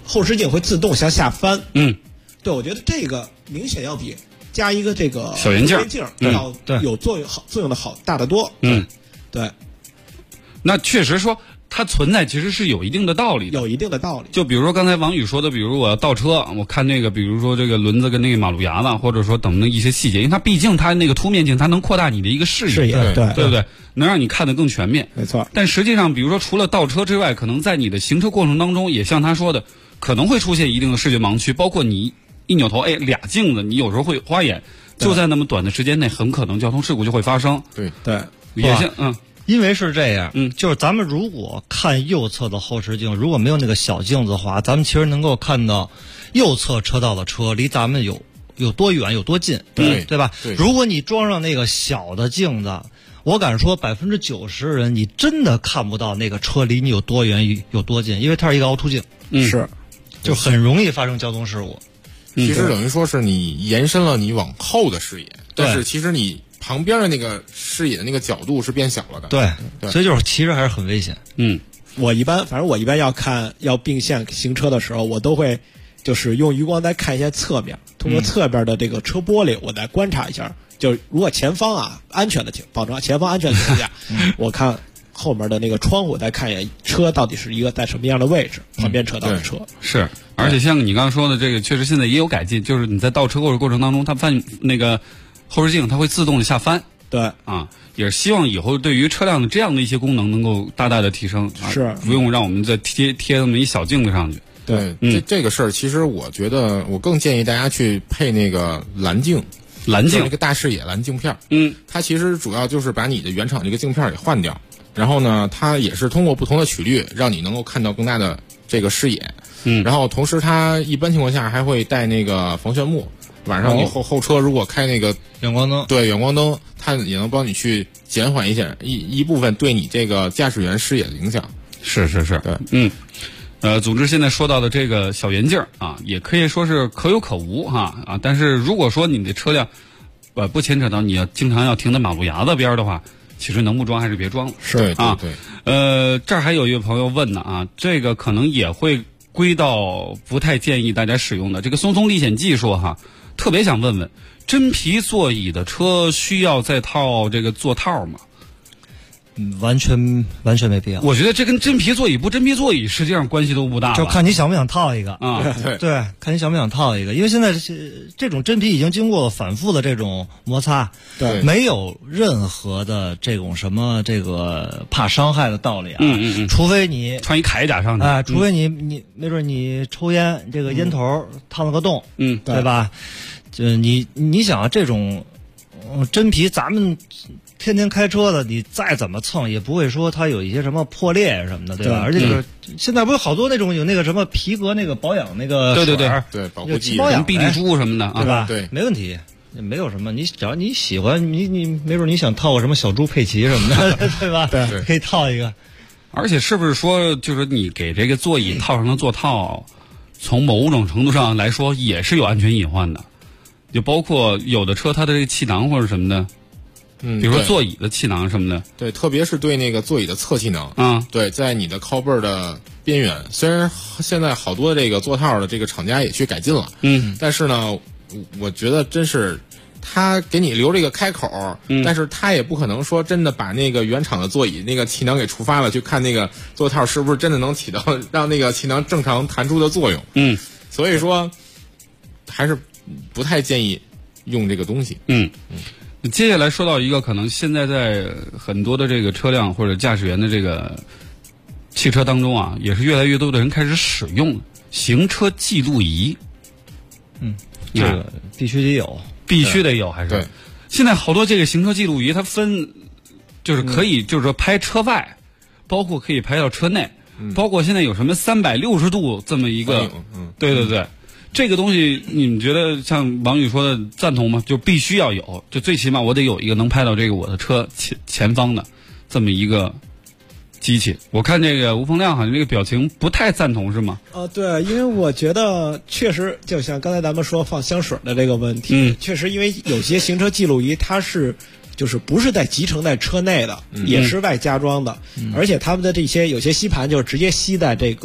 后视镜会自动向下翻。 嗯， 对，我觉得这个明显要比加一个这个小圆镜要有作用的好大得多。 嗯， 对。 那确实说它存在其实是有一定的道理的， 有一定的道理。 就比如说刚才王宇说的，比如我要倒车，我看那个，比如说这个轮子跟那个马路牙子，或者说等的一些细节，因为它毕竟它那个凸面镜，它能扩大你的一个视野，对不对？能让你看得更全面。 没错。 但实际上，比如说除了倒车之外，可能在你的行车过程当中，也像他说的，可能会出现一定的视觉盲区，包括你一扭头，哎，俩镜子，你有时候会花眼，就在那么短的时间内，很可能交通事故就会发生。 对， 也像因为是这样，就是咱们如果看右侧的后视镜，如果没有那个小镜子的话，咱们其实能够看到右侧车道的车离咱们有多远有多近，对吧？ 对。 如果你装上那个小的镜子，我敢说90%人你真的看不到那个车离你有多远有多近，因为它是一个凹凸镜， 是， 就很容易发生交通事故。 其实等于说是你延伸了你往后的视野，但是其实你旁边的那个视野的那个角度是变小了的。 对，所以就是其实还是很危险。 我一般要并线行车的时候，我都会就是用余光再看一下侧面，通过侧边的这个车玻璃，我再观察一下。就如果前方安全的保证前方安全的情况下，我看后面的那个窗户，再看一眼车到底是一个在什么样的位置，旁边车道的车。 是，而且像你刚刚说的这个，确实现在也有改进，就是你在倒车过程当中，它那个后视镜它会自动的下翻。 对也是希望以后对于车辆的这样的一些功能能够大大的提升， 是不用让我们再贴那么一小镜子上去。 对，这个事儿，其实我觉得我更建议大家去配那个蓝镜，那个大视野蓝镜片。它其实主要就是把你的原厂这个镜片给换掉，然后呢，它也是通过不同的曲率，让你能够看到更大的这个视野。然后同时它一般情况下还会带那个防眩目。晚上你后车如果开那个远光灯， 对远光灯，它也能帮你去减缓一些一部分对你这个驾驶员视野的影响。 是，对，总之现在说到的这个小圆镜也可以说是可有可无但是如果说你的车辆不牵扯到你要经常要停在马路牙子边的话，其实能不装还是别装了。 是对。这儿还有一位朋友问呢这个可能也会归到不太建议大家使用的这个松松历险记说特别想问问，真皮座椅的车需要再套这个座套吗？ 完全没必要。 我觉得这跟真皮座椅不真皮座椅实际上关系都不大， 就看你想不想套一个对， 看你想不想套一个，因为现在这种真皮已经经过反复的这种摩擦， 对， 没有任何的这种什么这个怕伤害的道理除非你穿一铠甲上去除非你没准你抽烟，这个烟头烫了个洞，对吧？就你想这种真皮，咱们天天开车的，你再怎么蹭也不会说它有一些什么破裂什么的，对吧？而且就是现在不是好多那种有那个什么皮革那个保养那个对保护剂保养碧丽珠什么的对吧？ 对， 没问题，没有什么。你只要你喜欢，你没准你想套个什么小猪佩奇什么的，对吧？ 对， 可以套一个。 而且是不是说，就是你给这个座椅套上的座套，从某种程度上来说也是有安全隐患的，就包括有的车它的这个气囊或者什么的。比如说座椅的气囊什么的， 对，特别是对那个座椅的侧气囊，对，在你的靠背的边缘，虽然现在好多这个座套的这个厂家也去改进了，但是呢，我觉得真是他给你留这个开口，但是他也不可能说真的把那个原厂的座椅那个气囊给触发了，去看那个座套是不是真的能起到让那个气囊正常弹出的作用，所以说还是不太建议用这个东西， 接下来说到一个可能现在在很多的这个车辆或者驾驶员的这个汽车当中也是越来越多的人开始使用行车记录仪。 这个必须得有， 还是对。现在好多这个行车记录仪，它分就是可以，就是说拍车外，包括可以拍到车内，包括现在有什么360度这么一个，对。这个东西你们觉得像王宇说的赞同吗？就必须要有，就最起码我得有一个能拍到这个我的车前方的这么一个机器。我看这个吴鹏亮好像这个表情不太赞同，是吗？ 对，因为我觉得确实就像刚才咱们说放香水的这个问题，确实因为有些行车记录仪它是就是不是在集成在车内的，也是外加装的，而且他们的这些有些吸盘就是直接吸在这个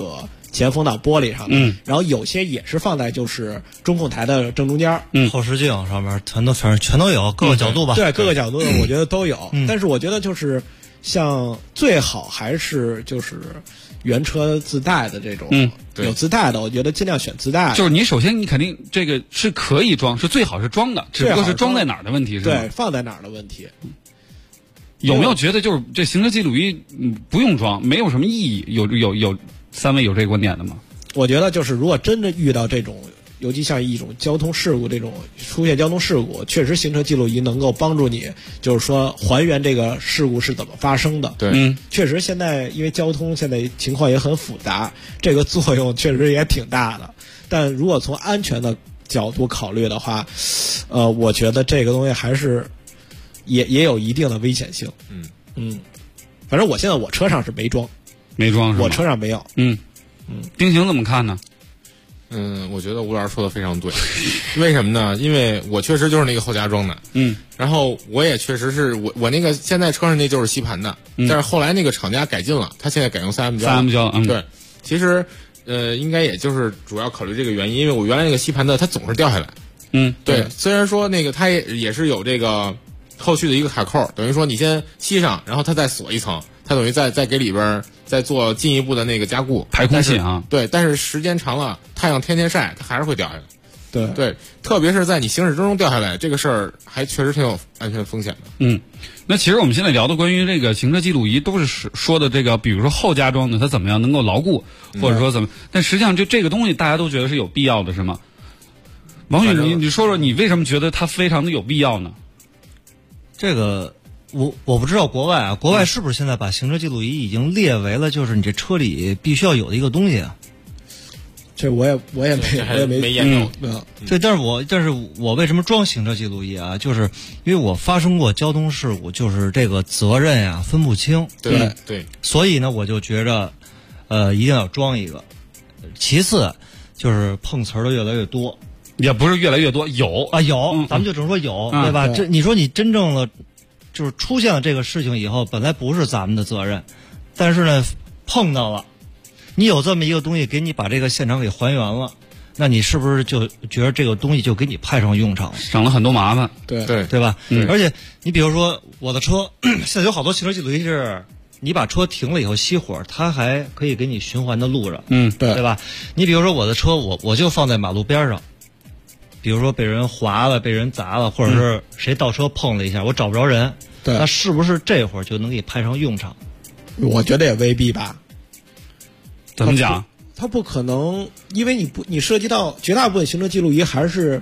前风挡玻璃上的，然后有些也是放在就是中控台的正中间， 后视镜上面全都有各个角度吧， 对，各个角度的我觉得都有，但是我觉得就是像最好还是就是原车自带的这种，有自带的，我觉得尽量选自带的。 就是你首先你肯定这个是可以装，是最好是装的，只不过是装在哪儿的问题，是吧？ 对，放在哪儿的问题。 有没有觉得就是这行车记录仪不用装，没有什么意义？有三位有这个观点的吗？ 我觉得就是如果真的遇到这种，尤其像一种交通事故这种出现交通事故，确实行车记录仪能够帮助你，就是说还原这个事故是怎么发生的。 对， 确实现在因为交通现在情况也很复杂，这个作用确实也挺大的。但如果从安全的角度考虑的话，我觉得这个东西还是也有一定的危险性。反正我现在我车上是没装是吧？我车上没有。 丁行怎么看呢？ 我觉得吴老师说的非常对。为什么呢？因为我确实就是那个后加装的，然后我也确实是我那个现在车上那就是吸盘的，但是后来那个厂家改进了，他现在改用3M胶。对，其实应该也就是主要考虑这个原因，因为我原来那个吸盘的它总是掉下来。对，虽然说那个它也是有这个后续的一个卡扣，等于说你先吸上，然后它再锁一层，它等于再给里边再做进一步的那个加固排空气啊。 对，但是时间长了，太阳天天晒，它还是会掉下来。对，特别是在你行驶之中掉下来，这个事儿还确实挺有安全风险的。 那其实我们现在聊的关于这个行车记录仪，都是说的这个，比如说后加装的它怎么样能够牢固，或者说怎么，但实际上就这个东西大家都觉得是有必要的，是吗？王宇，你说说你为什么觉得它非常的有必要呢？ 这个我不知道国外国外是不是现在把行车记录仪已经列为了就是你这车里必须要有的一个东西啊？ 这我也没研究。 对，但是我为什么装行车记录仪啊？就是因为我发生过交通事故，就是这个责任呀分不清。 对， 所以呢，我就觉着一定要装一个。其次就是碰瓷儿的越来越多。 也不是越来越多，有， 咱们就只能说有，对吧？这你说你真正的就是出现了这个事情以后，本来不是咱们的责任，但是呢碰到了，你有这么一个东西给你把这个现场给还原了，那你是不是就觉得这个东西就给你派上用场了， 省了很多麻烦？ 对吧？而且你比如说我的车，现在有好多行车记录仪是你把车停了以后熄火，它还可以给你循环的录着，对吧？你比如说我的车，我就放在马路边上。比如说被人划了、被人砸了，或者是谁倒车碰了一下，我找不着人，那是不是这会儿就能给你派上用场？ 我觉得也未必吧。 怎么讲？ 它不可能，因为你涉及到绝大部分行车记录仪还是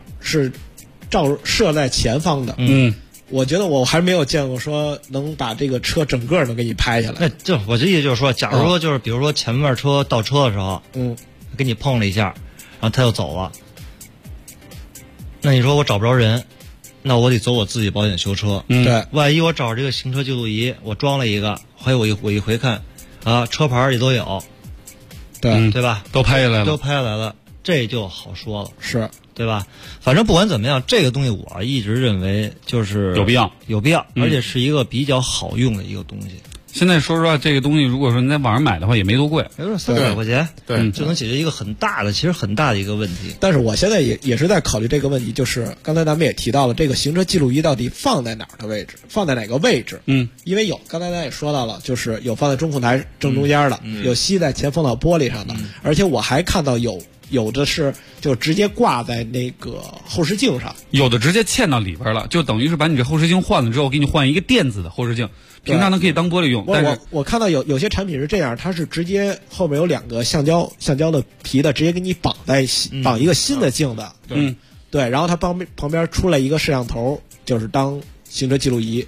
设在前方的。我觉得我还没有见过说能把这个车整个能给你拍下来。 那就我这意思就是说，假如说就是比如说前面车倒车的时候，给你碰了一下，然后他又走了。那你说我找不着人，那我得走我自己保险修车。 对， 万一我找这个行车记录仪，我装了一个，还有我一回看，车牌里都有，对吧？ 都拍下来了，这就好说了， 是对吧？反正不管怎么样，这个东西我一直认为就是有必要， 而且是一个比较好用的一个东西。 现在说实话，这个东西如果说你在网上买的话，也没多贵， 没说300块钱，就能解决一个其实很大的一个问题。 但是我现在也是在考虑这个问题，就是刚才咱们也提到了，这个行车记录仪到底放在哪儿的位置，放在哪个位置？因为刚才咱也说到了，就是有放在中控台正中间的，有吸在前风挡玻璃上的，而且我还看到有的是就直接挂在那个后视镜上， 有的直接嵌到里边了，就等于是把你这后视镜换了之后，给你换一个电子的后视镜。平常呢可以当玻璃用，但是我看到有些产品是这样，它是直接后面有2个橡胶的皮的，直接给你绑一个新的镜子，对，然后它旁边出来一个摄像头，就是当行车记录仪，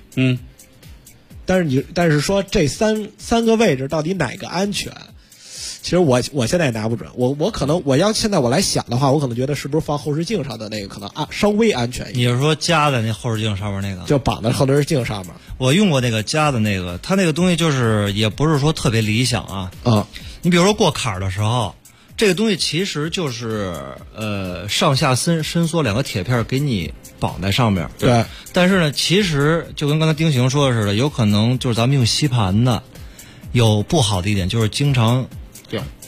但是说这三个位置到底哪个安全？其实我现在也拿不准，我可能现在我来想的话，我可能觉得是不是放后视镜上的那个可能稍微安全一点。 你是说夹在那后视镜上面那个？ 就绑在后视镜上面。 我用过那个夹的那个，它那个东西就是也不是说特别理想啊。你比如说过坎儿的时候，这个东西其实就是上下伸缩2个铁片给你绑在上面。 对。 但是呢，其实就跟刚才丁行说的似的，有可能就是咱们用吸盘的，有不好的一点就是经常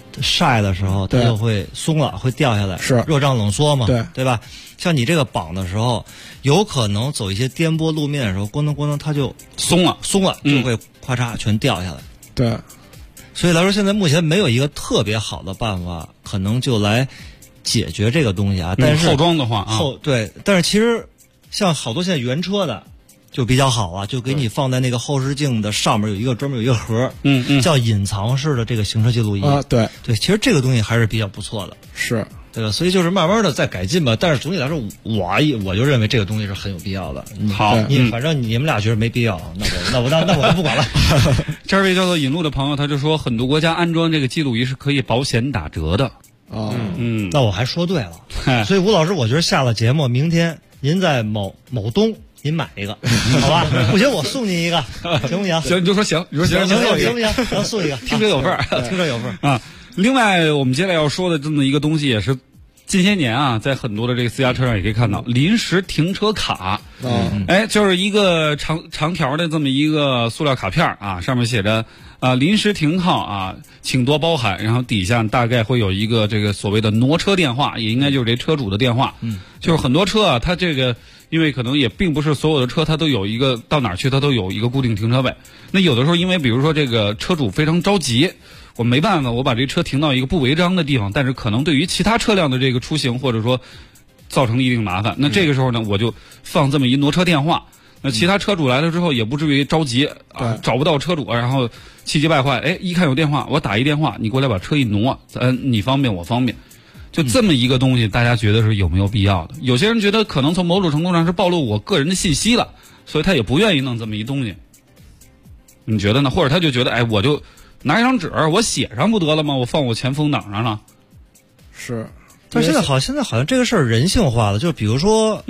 晒的时候，它就会松了，会掉下来， 是热胀冷缩嘛， 对吧？像你这个绑的时候，有可能走一些颠簸路面的时候，咣当它就松了， 就会咔嚓全掉下来。 对， 所以来说，现在目前没有一个特别好的办法，可能就来解决这个东西啊。但是后装的话对，但是其实像好多现在原车的就比较好啊，就给你放在那个后视镜的上面专门有一个盒，叫隐藏式的这个行车记录仪啊。对， 其实这个东西还是比较不错的， 是。 对吧？所以就是慢慢的在改进吧，但是总体来说，我就认为这个东西是很有必要的。 好， 反正你们俩觉得没必要，那我就不管了。 这位叫做引路的朋友，他就说很多国家安装这个记录仪是可以保险打折的。 那我还说对了。所以吴老师，我觉得下了节目，明天您在某东您买一个，好吧？不行，我送您一个，行不行？ 行，你就说行，你说行， 行不行？咱送一个， 听着有份儿， 听着有份儿啊。另外，我们接下来要说的这么一个东西，也是近些年啊，在很多的这个私家车上也可以看到临时停车卡。就是一个长条的这么一个塑料卡片啊，上面写着临时停靠啊，请多包涵。然后底下大概会有一个这个所谓的挪车电话，也应该就是这车主的电话。就是很多车啊，它这个因为可能也并不是所有的车它都有一个到哪儿去它都有一个固定停车位。那有的时候因为比如说这个车主非常着急，我没办法，我把这车停到一个不违章的地方，但是可能对于其他车辆的这个出行或者说造成一定麻烦。那这个时候呢，我就放这么一挪车电话。那其他车主来了之后也不至于着急啊，找不到车主，然后气急败坏。一看有电话，我打一电话，你过来把车一挪，你方便我方便。就这么一个东西，大家觉得是有没有必要的？有些人觉得可能从某种程度上是暴露我个人的信息了，所以他也不愿意弄这么一东西。你觉得呢？或者他就觉得，我就拿一张纸，我写上不得了吗？我放我前风挡上了。 是， 但是现在好像这个事儿人性化了，就比如说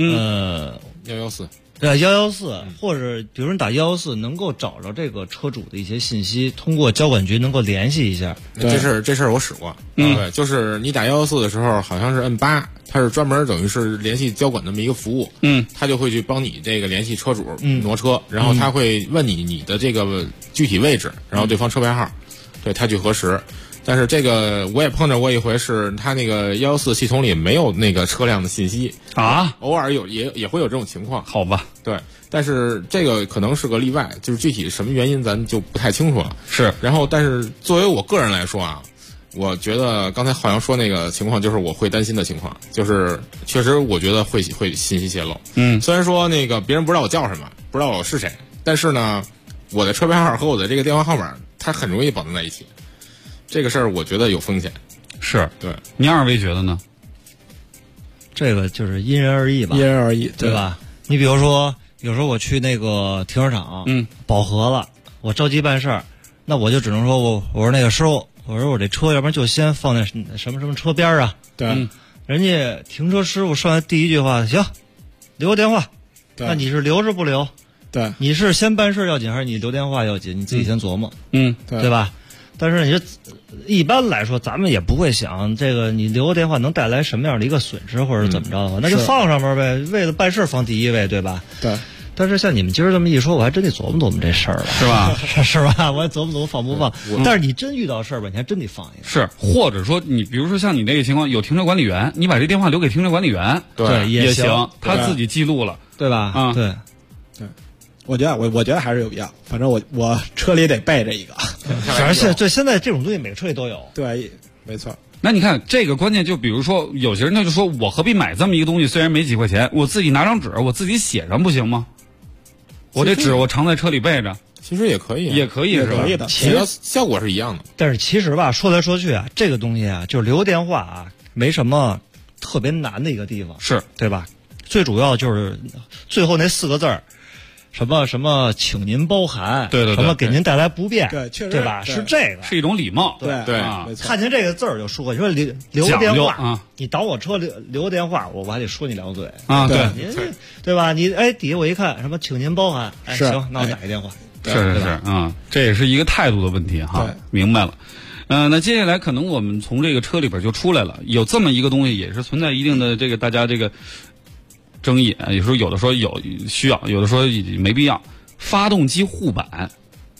114。 对114，或者比如说你打114，能够找着这个车主的一些信息，通过交管局能够联系一下。 这事儿我使过，对，就是你打114的时候，好像是摁8，它是专门等于是联系交管这么一个服务，他就会去帮你这个联系车主挪车，然后他会问你的这个具体位置，然后对方车牌号，对他去核实。但是这个我也碰着过一回，是他那个114系统里没有那个车辆的信息啊， 偶尔也会有这种情况。 好吧， 对，但是这个可能是个例外，就是具体什么原因咱就不太清楚了。 是， 然后但是作为我个人来说啊，我觉得刚才好像说那个情况就是我会担心的情况，就是确实我觉得会信息泄露。虽然说那个别人不知道我叫什么，不知道我是谁，但是呢，我的车牌号和我的这个电话号码，它很容易绑定在一起。这个事儿我觉得有风险， 是对。 您二位觉得呢？ 这个就是因人而异吧， 因人而异， 对吧？你比如说，有时候我去那个停车场，饱和了，我着急办事儿，那我就只能说我说那个师傅，我说我这车要不然就先放在什么车边啊？ 对， 人家停车师傅上来第一句话，行，留个电话。那你是留是不留？ 对， 你是先办事要紧还是你留电话要紧？你自己先琢磨，对吧？但是你说，一般来说，咱们也不会想这个，你留个电话能带来什么样的一个损失，或者怎么着的话，那就放上面呗，为了办事放第一位，对吧？ 对。 但是像你们今儿这么一说，我还真得琢磨琢磨这事儿了， 是吧？ 是吧？我琢磨放不放。但是你真遇到事儿吧，你还真得放一个。 是，或者说你比如说像你这个情况，有停车管理员，你把这电话留给停车管理员， 对也行， 他自己记录了， 对吧？对。 我觉得还是有必要，反正我车里得备着一个。 反正现在这种东西每个车里都有。 对，没错。 那你看这个关键，就比如说有些人他就说，我何必买这么一个东西？虽然没几块钱，我自己拿张纸，我自己写上不行吗？我这纸我常在车里备着， 其实也可以， 也可以是吧？ 其实效果是一样的。 但是其实吧，说来说去啊，这个东西啊，就是留电话啊，没什么特别难的一个地方， 是对吧？最主要就是最后那4个字儿。什么，请您包涵， 对， 什么给您带来不便， 对，确实， 对吧？是这个， 是一种礼貌， 对， 看见这个字儿就说，你说留个电话，你倒我车留个电话，我还得说你2嘴啊，对， 对吧？你底下我一看，什么请您包涵，行，那我打个电话， 是这也是一个态度的问题哈，明白了。那接下来可能我们从这个车里边就出来了，有这么一个东西，也是存在一定的这个大家这个争议，有时候有的说有需要，有的说没必要。发动机护板，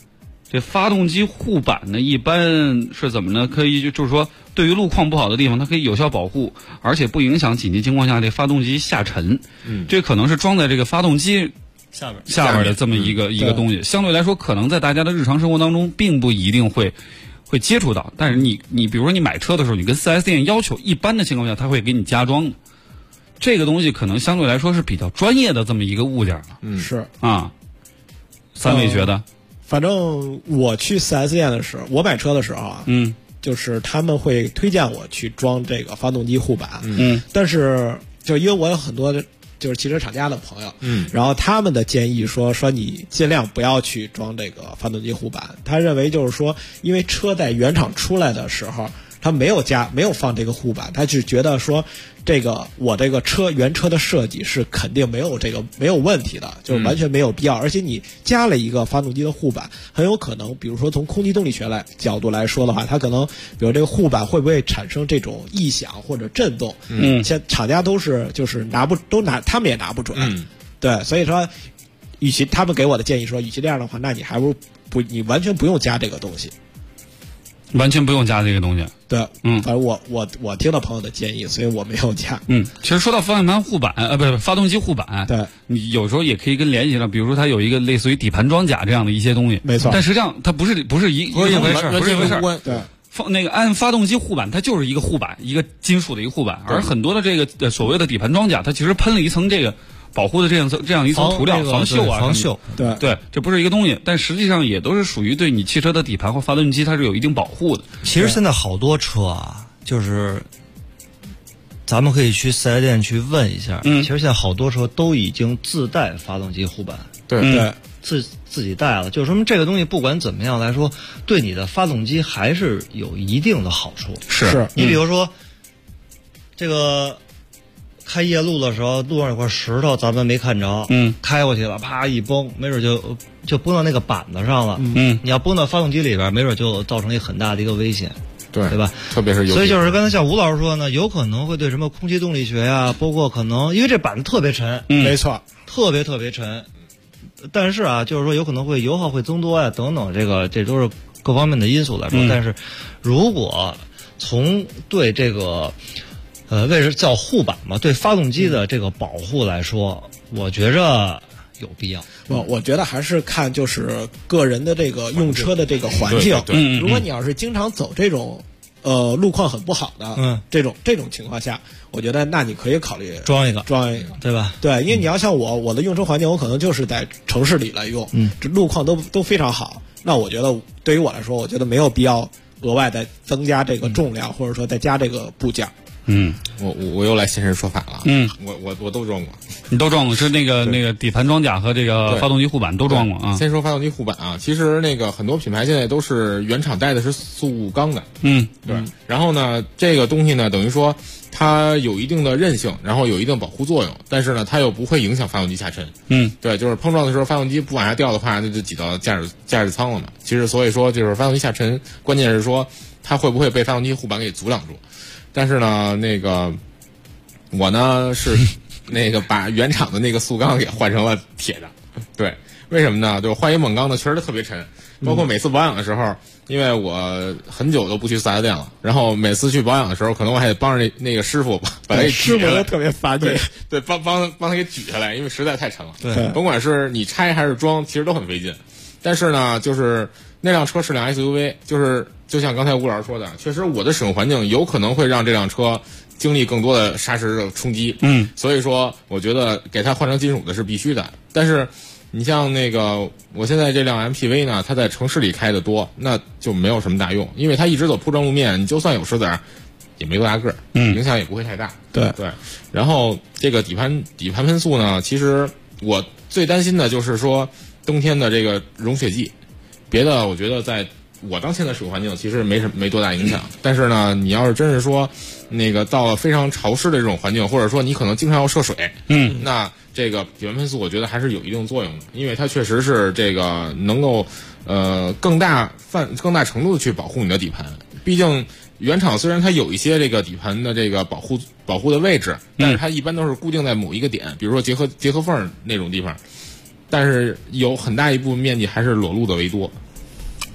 这发动机护板呢，一般是怎么呢？可以就是说，对于路况不好的地方，它可以有效保护，而且不影响紧急情况下这发动机下沉。这可能是装在这个发动机下边的这么一个东西，相对来说，可能在大家的日常生活当中，并不一定会接触到。但是你比如说你买车的时候，你跟 4S 店要求，一般的情况下，他会给你加装的。这个东西可能相对来说是比较专业的这么一个物件了。 是啊，三位觉得？ 反正我去 4S 店的时候，我买车的时候啊，就是他们会推荐我去装这个发动机护板，但是就因为我有很多就是汽车厂家的朋友，然后他们的建议说你尽量不要去装这个发动机护板，他认为就是说，因为车在原厂出来的时候，他没有放这个护板，他只觉得说这个我这个原车的设计是肯定没有问题的，就是完全没有必要。而且你加了一个发动机的护板，很有可能，比如说从空气动力学角度来说的话，它可能比如这个护板会不会产生这种异响或者震动？像厂家就是他们也拿不准。对，所以说，与其他们给我的建议说，与其这样的话，那你还不如你完全不用加这个东西。 完全不用加这个东西， 对，反正我听到朋友的建议，所以我没有加。 其实说到方向盘护板，不是发动机护板， 对， 你有时候也可以跟联系上，比如说它有一个类似于底盘装甲这样的一些东西， 没错。 但实际上它不是一回事， 对。 那个按发动机护板，它就是一个护板，一个金属的一个护板，而很多的这个所谓的底盘装甲，它其实喷了一层这个保护的这样一层涂料，防锈，对，这不是一个东西，但实际上也都是属于对你汽车的底盘或发动机它是有一定保护的。 其实现在好多车啊，就是咱们可以去4S店去问一下，其实现在好多车都已经自带发动机护板， 对， 自己带了，就是说明这个东西不管怎么样来说，对你的发动机还是有一定的好处。 是你比如说这个。开夜路的时候，路上有块石头，咱们没看着，开过去了，啪一崩，没准就崩到那个板子上了，你要崩到发动机里边，没准就造成一个很大的一个危险，对吧？ 特别是所以就是刚才像吴老师说呢，有可能会对什么空气动力学呀，包括可能因为这板子特别沉， 没错， 特别沉，但是啊，就是说有可能会油耗会增多呀，等等，这都是各方面的因素来说，但是如果从对这个。为什叫护板嘛？对发动机的这个保护来说，我觉着有必要。 我觉得还是看就是个人的这个用车的这个环境。如果你要是经常走这种路况很不好的这种情况下，我觉得那你可以考虑装一个， 对吧？ 对，因为你要像我的用车环境，我可能就是在城市里来用，这路况都非常好。那我觉得对于我来说，我觉得没有必要额外的增加这个重量，或者说再加这个部件。 我又来现身说法了。我都装过， 你都装过，是那个底盘装甲和这个发动机护板都装过啊。 先说发动机护板啊，其实那个很多品牌现在都是原厂带的是塑钢的，对。然后呢，这个东西呢，等于说它有一定的韧性，然后有一定保护作用，但是呢，它又不会影响发动机下沉。对，就是碰撞的时候，发动机不往下掉的话，那就挤到驾驶舱了嘛。其实所以说，就是发动机下沉，关键是说它会不会被发动机护板给阻挡住。但是呢，那个我呢是那个把原厂的那个塑钢给换成了铁的，对，为什么呢？就换一锰钢的确实特别沉，包括每次保养的时候，因为我很久都不去4S店了，然后每次去保养的时候，可能我还得帮着那个师傅把它给举下来， 师傅都特别烦你， 对，帮他给举下来，因为实在太沉了。 对， 甭管是你拆还是装，其实都很费劲。但是呢，就是那辆车是辆 SUV，就像刚才吴老师说的，确实我的使用环境有可能会让这辆车经历更多的砂石的冲击，所以说我觉得给它换成金属的是必须的。但是你像那个我现在这辆 MPV 呢，它在城市里开的多，那就没有什么大用，因为它一直走铺装路面，你就算有石子儿也没多大个儿，影响也不会太大。 对。 然后这个底盘喷塑呢，其实我最担心的就是说冬天的这个融雪剂，别的我觉得在我当前的使用环境其实没多大影响，但是呢，你要是真是说那个到了非常潮湿的这种环境，或者说你可能经常要涉水，那这个底盘喷塑我觉得还是有一定作用的，因为它确实是这个能够更大程度的去保护你的底盘。毕竟原厂虽然它有一些这个底盘的这个保护的位置，但是它一般都是固定在某一个点，比如说结合缝那种地方，但是有很大一部分面积还是裸露的为多。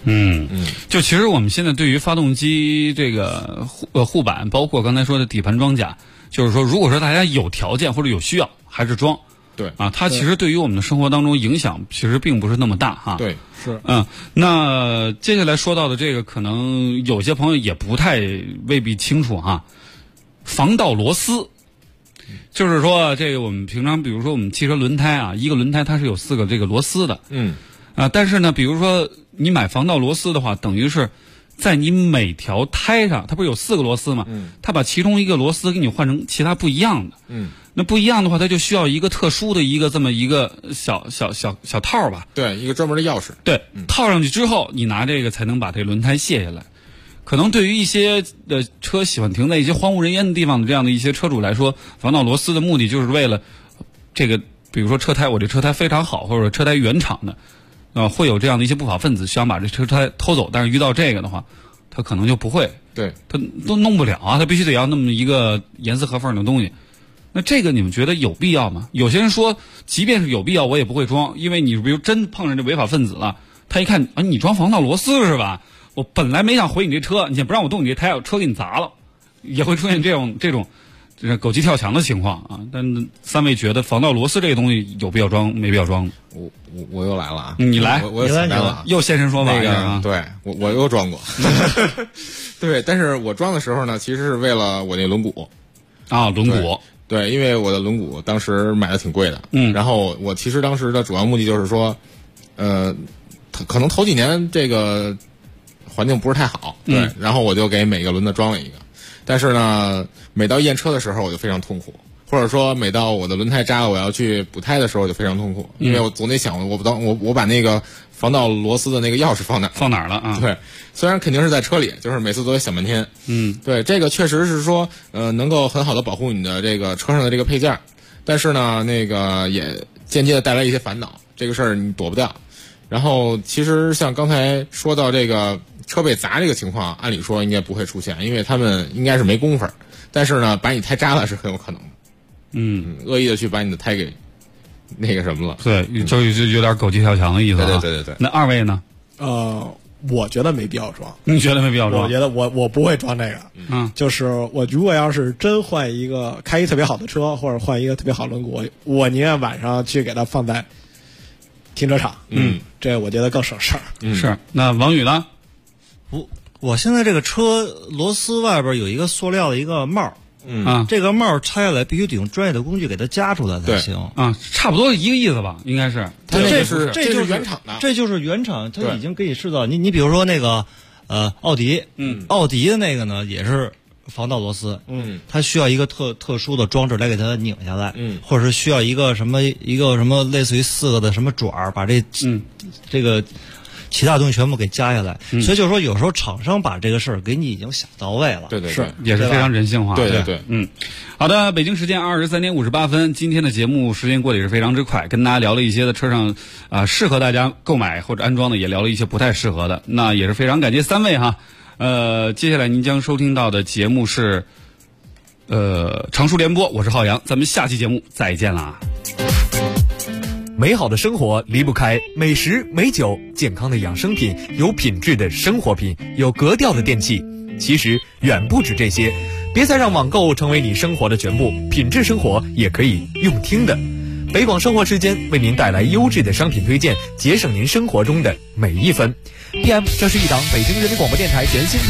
就其实我们现在对于发动机这个护板，包括刚才说的底盘装甲，就是说，如果说大家有条件或者有需要，还是装。 对啊，它其实对于我们的生活当中影响其实并不是那么大哈。 对， 是。 那接下来说到的这个，可能有些朋友也不太未必清楚哈。防盗螺丝，就是说这个我们平常比如说我们汽车轮胎啊，一个轮胎它是有4个这个螺丝的。但是呢，比如说你买防盗螺丝的话，等于是在你每条胎上，它不是有4个螺丝吗？它把其中一个螺丝给你换成其他不一样的。那不一样的话，它就需要一个特殊的一个这么一个小套吧？ 对，一个专门的钥匙。 对，套上去之后，你拿这个才能把这轮胎卸下来。可能对于一些车喜欢停在一些荒无人烟的地方的这样的一些车主来说，防盗螺丝的目的就是为了这个，比如说车胎，我这车胎非常好，或者车胎原厂的，会有这样的一些不法分子想把这车胎偷走，但是遇到这个的话，他可能就不会， 对， 他都弄不了啊，他必须得要那么一个严丝合缝的东西。那这个你们觉得有必要吗？有些人说，即便是有必要，我也不会装，因为你比如真碰上这违法分子了，他一看啊，你装防盗螺丝是吧？我本来没想回你这车，你也不让我动你这胎，我车给你砸了，也会出现这种狗急跳墙的情况啊。但3位觉得防盗螺丝这个东西有必要装，没必要装？ 我又来了啊！ 你来， 我又来了， 又现身说法啊！对，我又装过，对，但是我装的时候呢，其实是为了我那轮毂啊，轮毂。 对，因为我的轮毂当时买的挺贵的，然后我其实当时的主要目的就是说，可能头几年这个环境不是太好，对，然后我就给每个轮子装了一个，但是呢，每到验车的时候我就非常痛苦，或者说每到我的轮胎扎了我要去补胎的时候我就非常痛苦，因为我总得想我把那个防盗螺丝的那个钥匙放哪儿了啊？ 对，虽然肯定是在车里，就是每次都得想半天。对，这个确实是说，能够很好的保护你的这个车上的这个配件，但是呢，那个也间接的带来一些烦恼，这个事儿你躲不掉。然后，其实像刚才说到这个车被砸这个情况，按理说应该不会出现，因为他们应该是没工夫，但是呢，把你胎扎了是很有可能的。恶意的去把你的胎给那个什么了。 对，就有点狗急跳墙的意思啊。 对。 那2位呢？ 我觉得没必要装。 你觉得没必要装？ 我觉得我不会装这个。就是我如果要是真换开一特别好的车，或者换一个特别好轮毂，我宁愿晚上去给它放在停车场。这我觉得更省事儿。 是。那王宇呢？ 我现在这个车螺丝外边有一个塑料的一个帽。这个帽拆下来必须得用专业的工具给它夹出来才行啊，差不多一个意思吧，应该是。 这是原厂的， 这就是原厂，它已经给你制造。你比如说那个奥迪，奥迪的那个呢也是防盗螺丝，它需要一个特殊的装置来给它拧下来，或者是需要一个什么类似于4个的什么爪儿把这个其他东西全部给加下来，所以就是说，有时候厂商把这个事儿给你已经想到位了， 对， 也是非常人性化。 对， 好的，北京时间23点58分，今天的节目时间过得也是非常之快，跟大家聊了一些的车上适合大家购买或者安装的，也聊了一些不太适合的，那也是非常感谢3位哈。接下来您将收听到的节目是常熟联播，我是浩洋，咱们下期节目再见啦。 美好的生活离不开美食美酒，健康的养生品，有品质的生活品，有格调的电器。其实远不止这些，别再让网购成为你生活的全部，品质生活也可以用听的。北广生活之间为您带来优质的商品推荐，节省您生活中的每一分。PM， 这是一档北京人民广播电台全新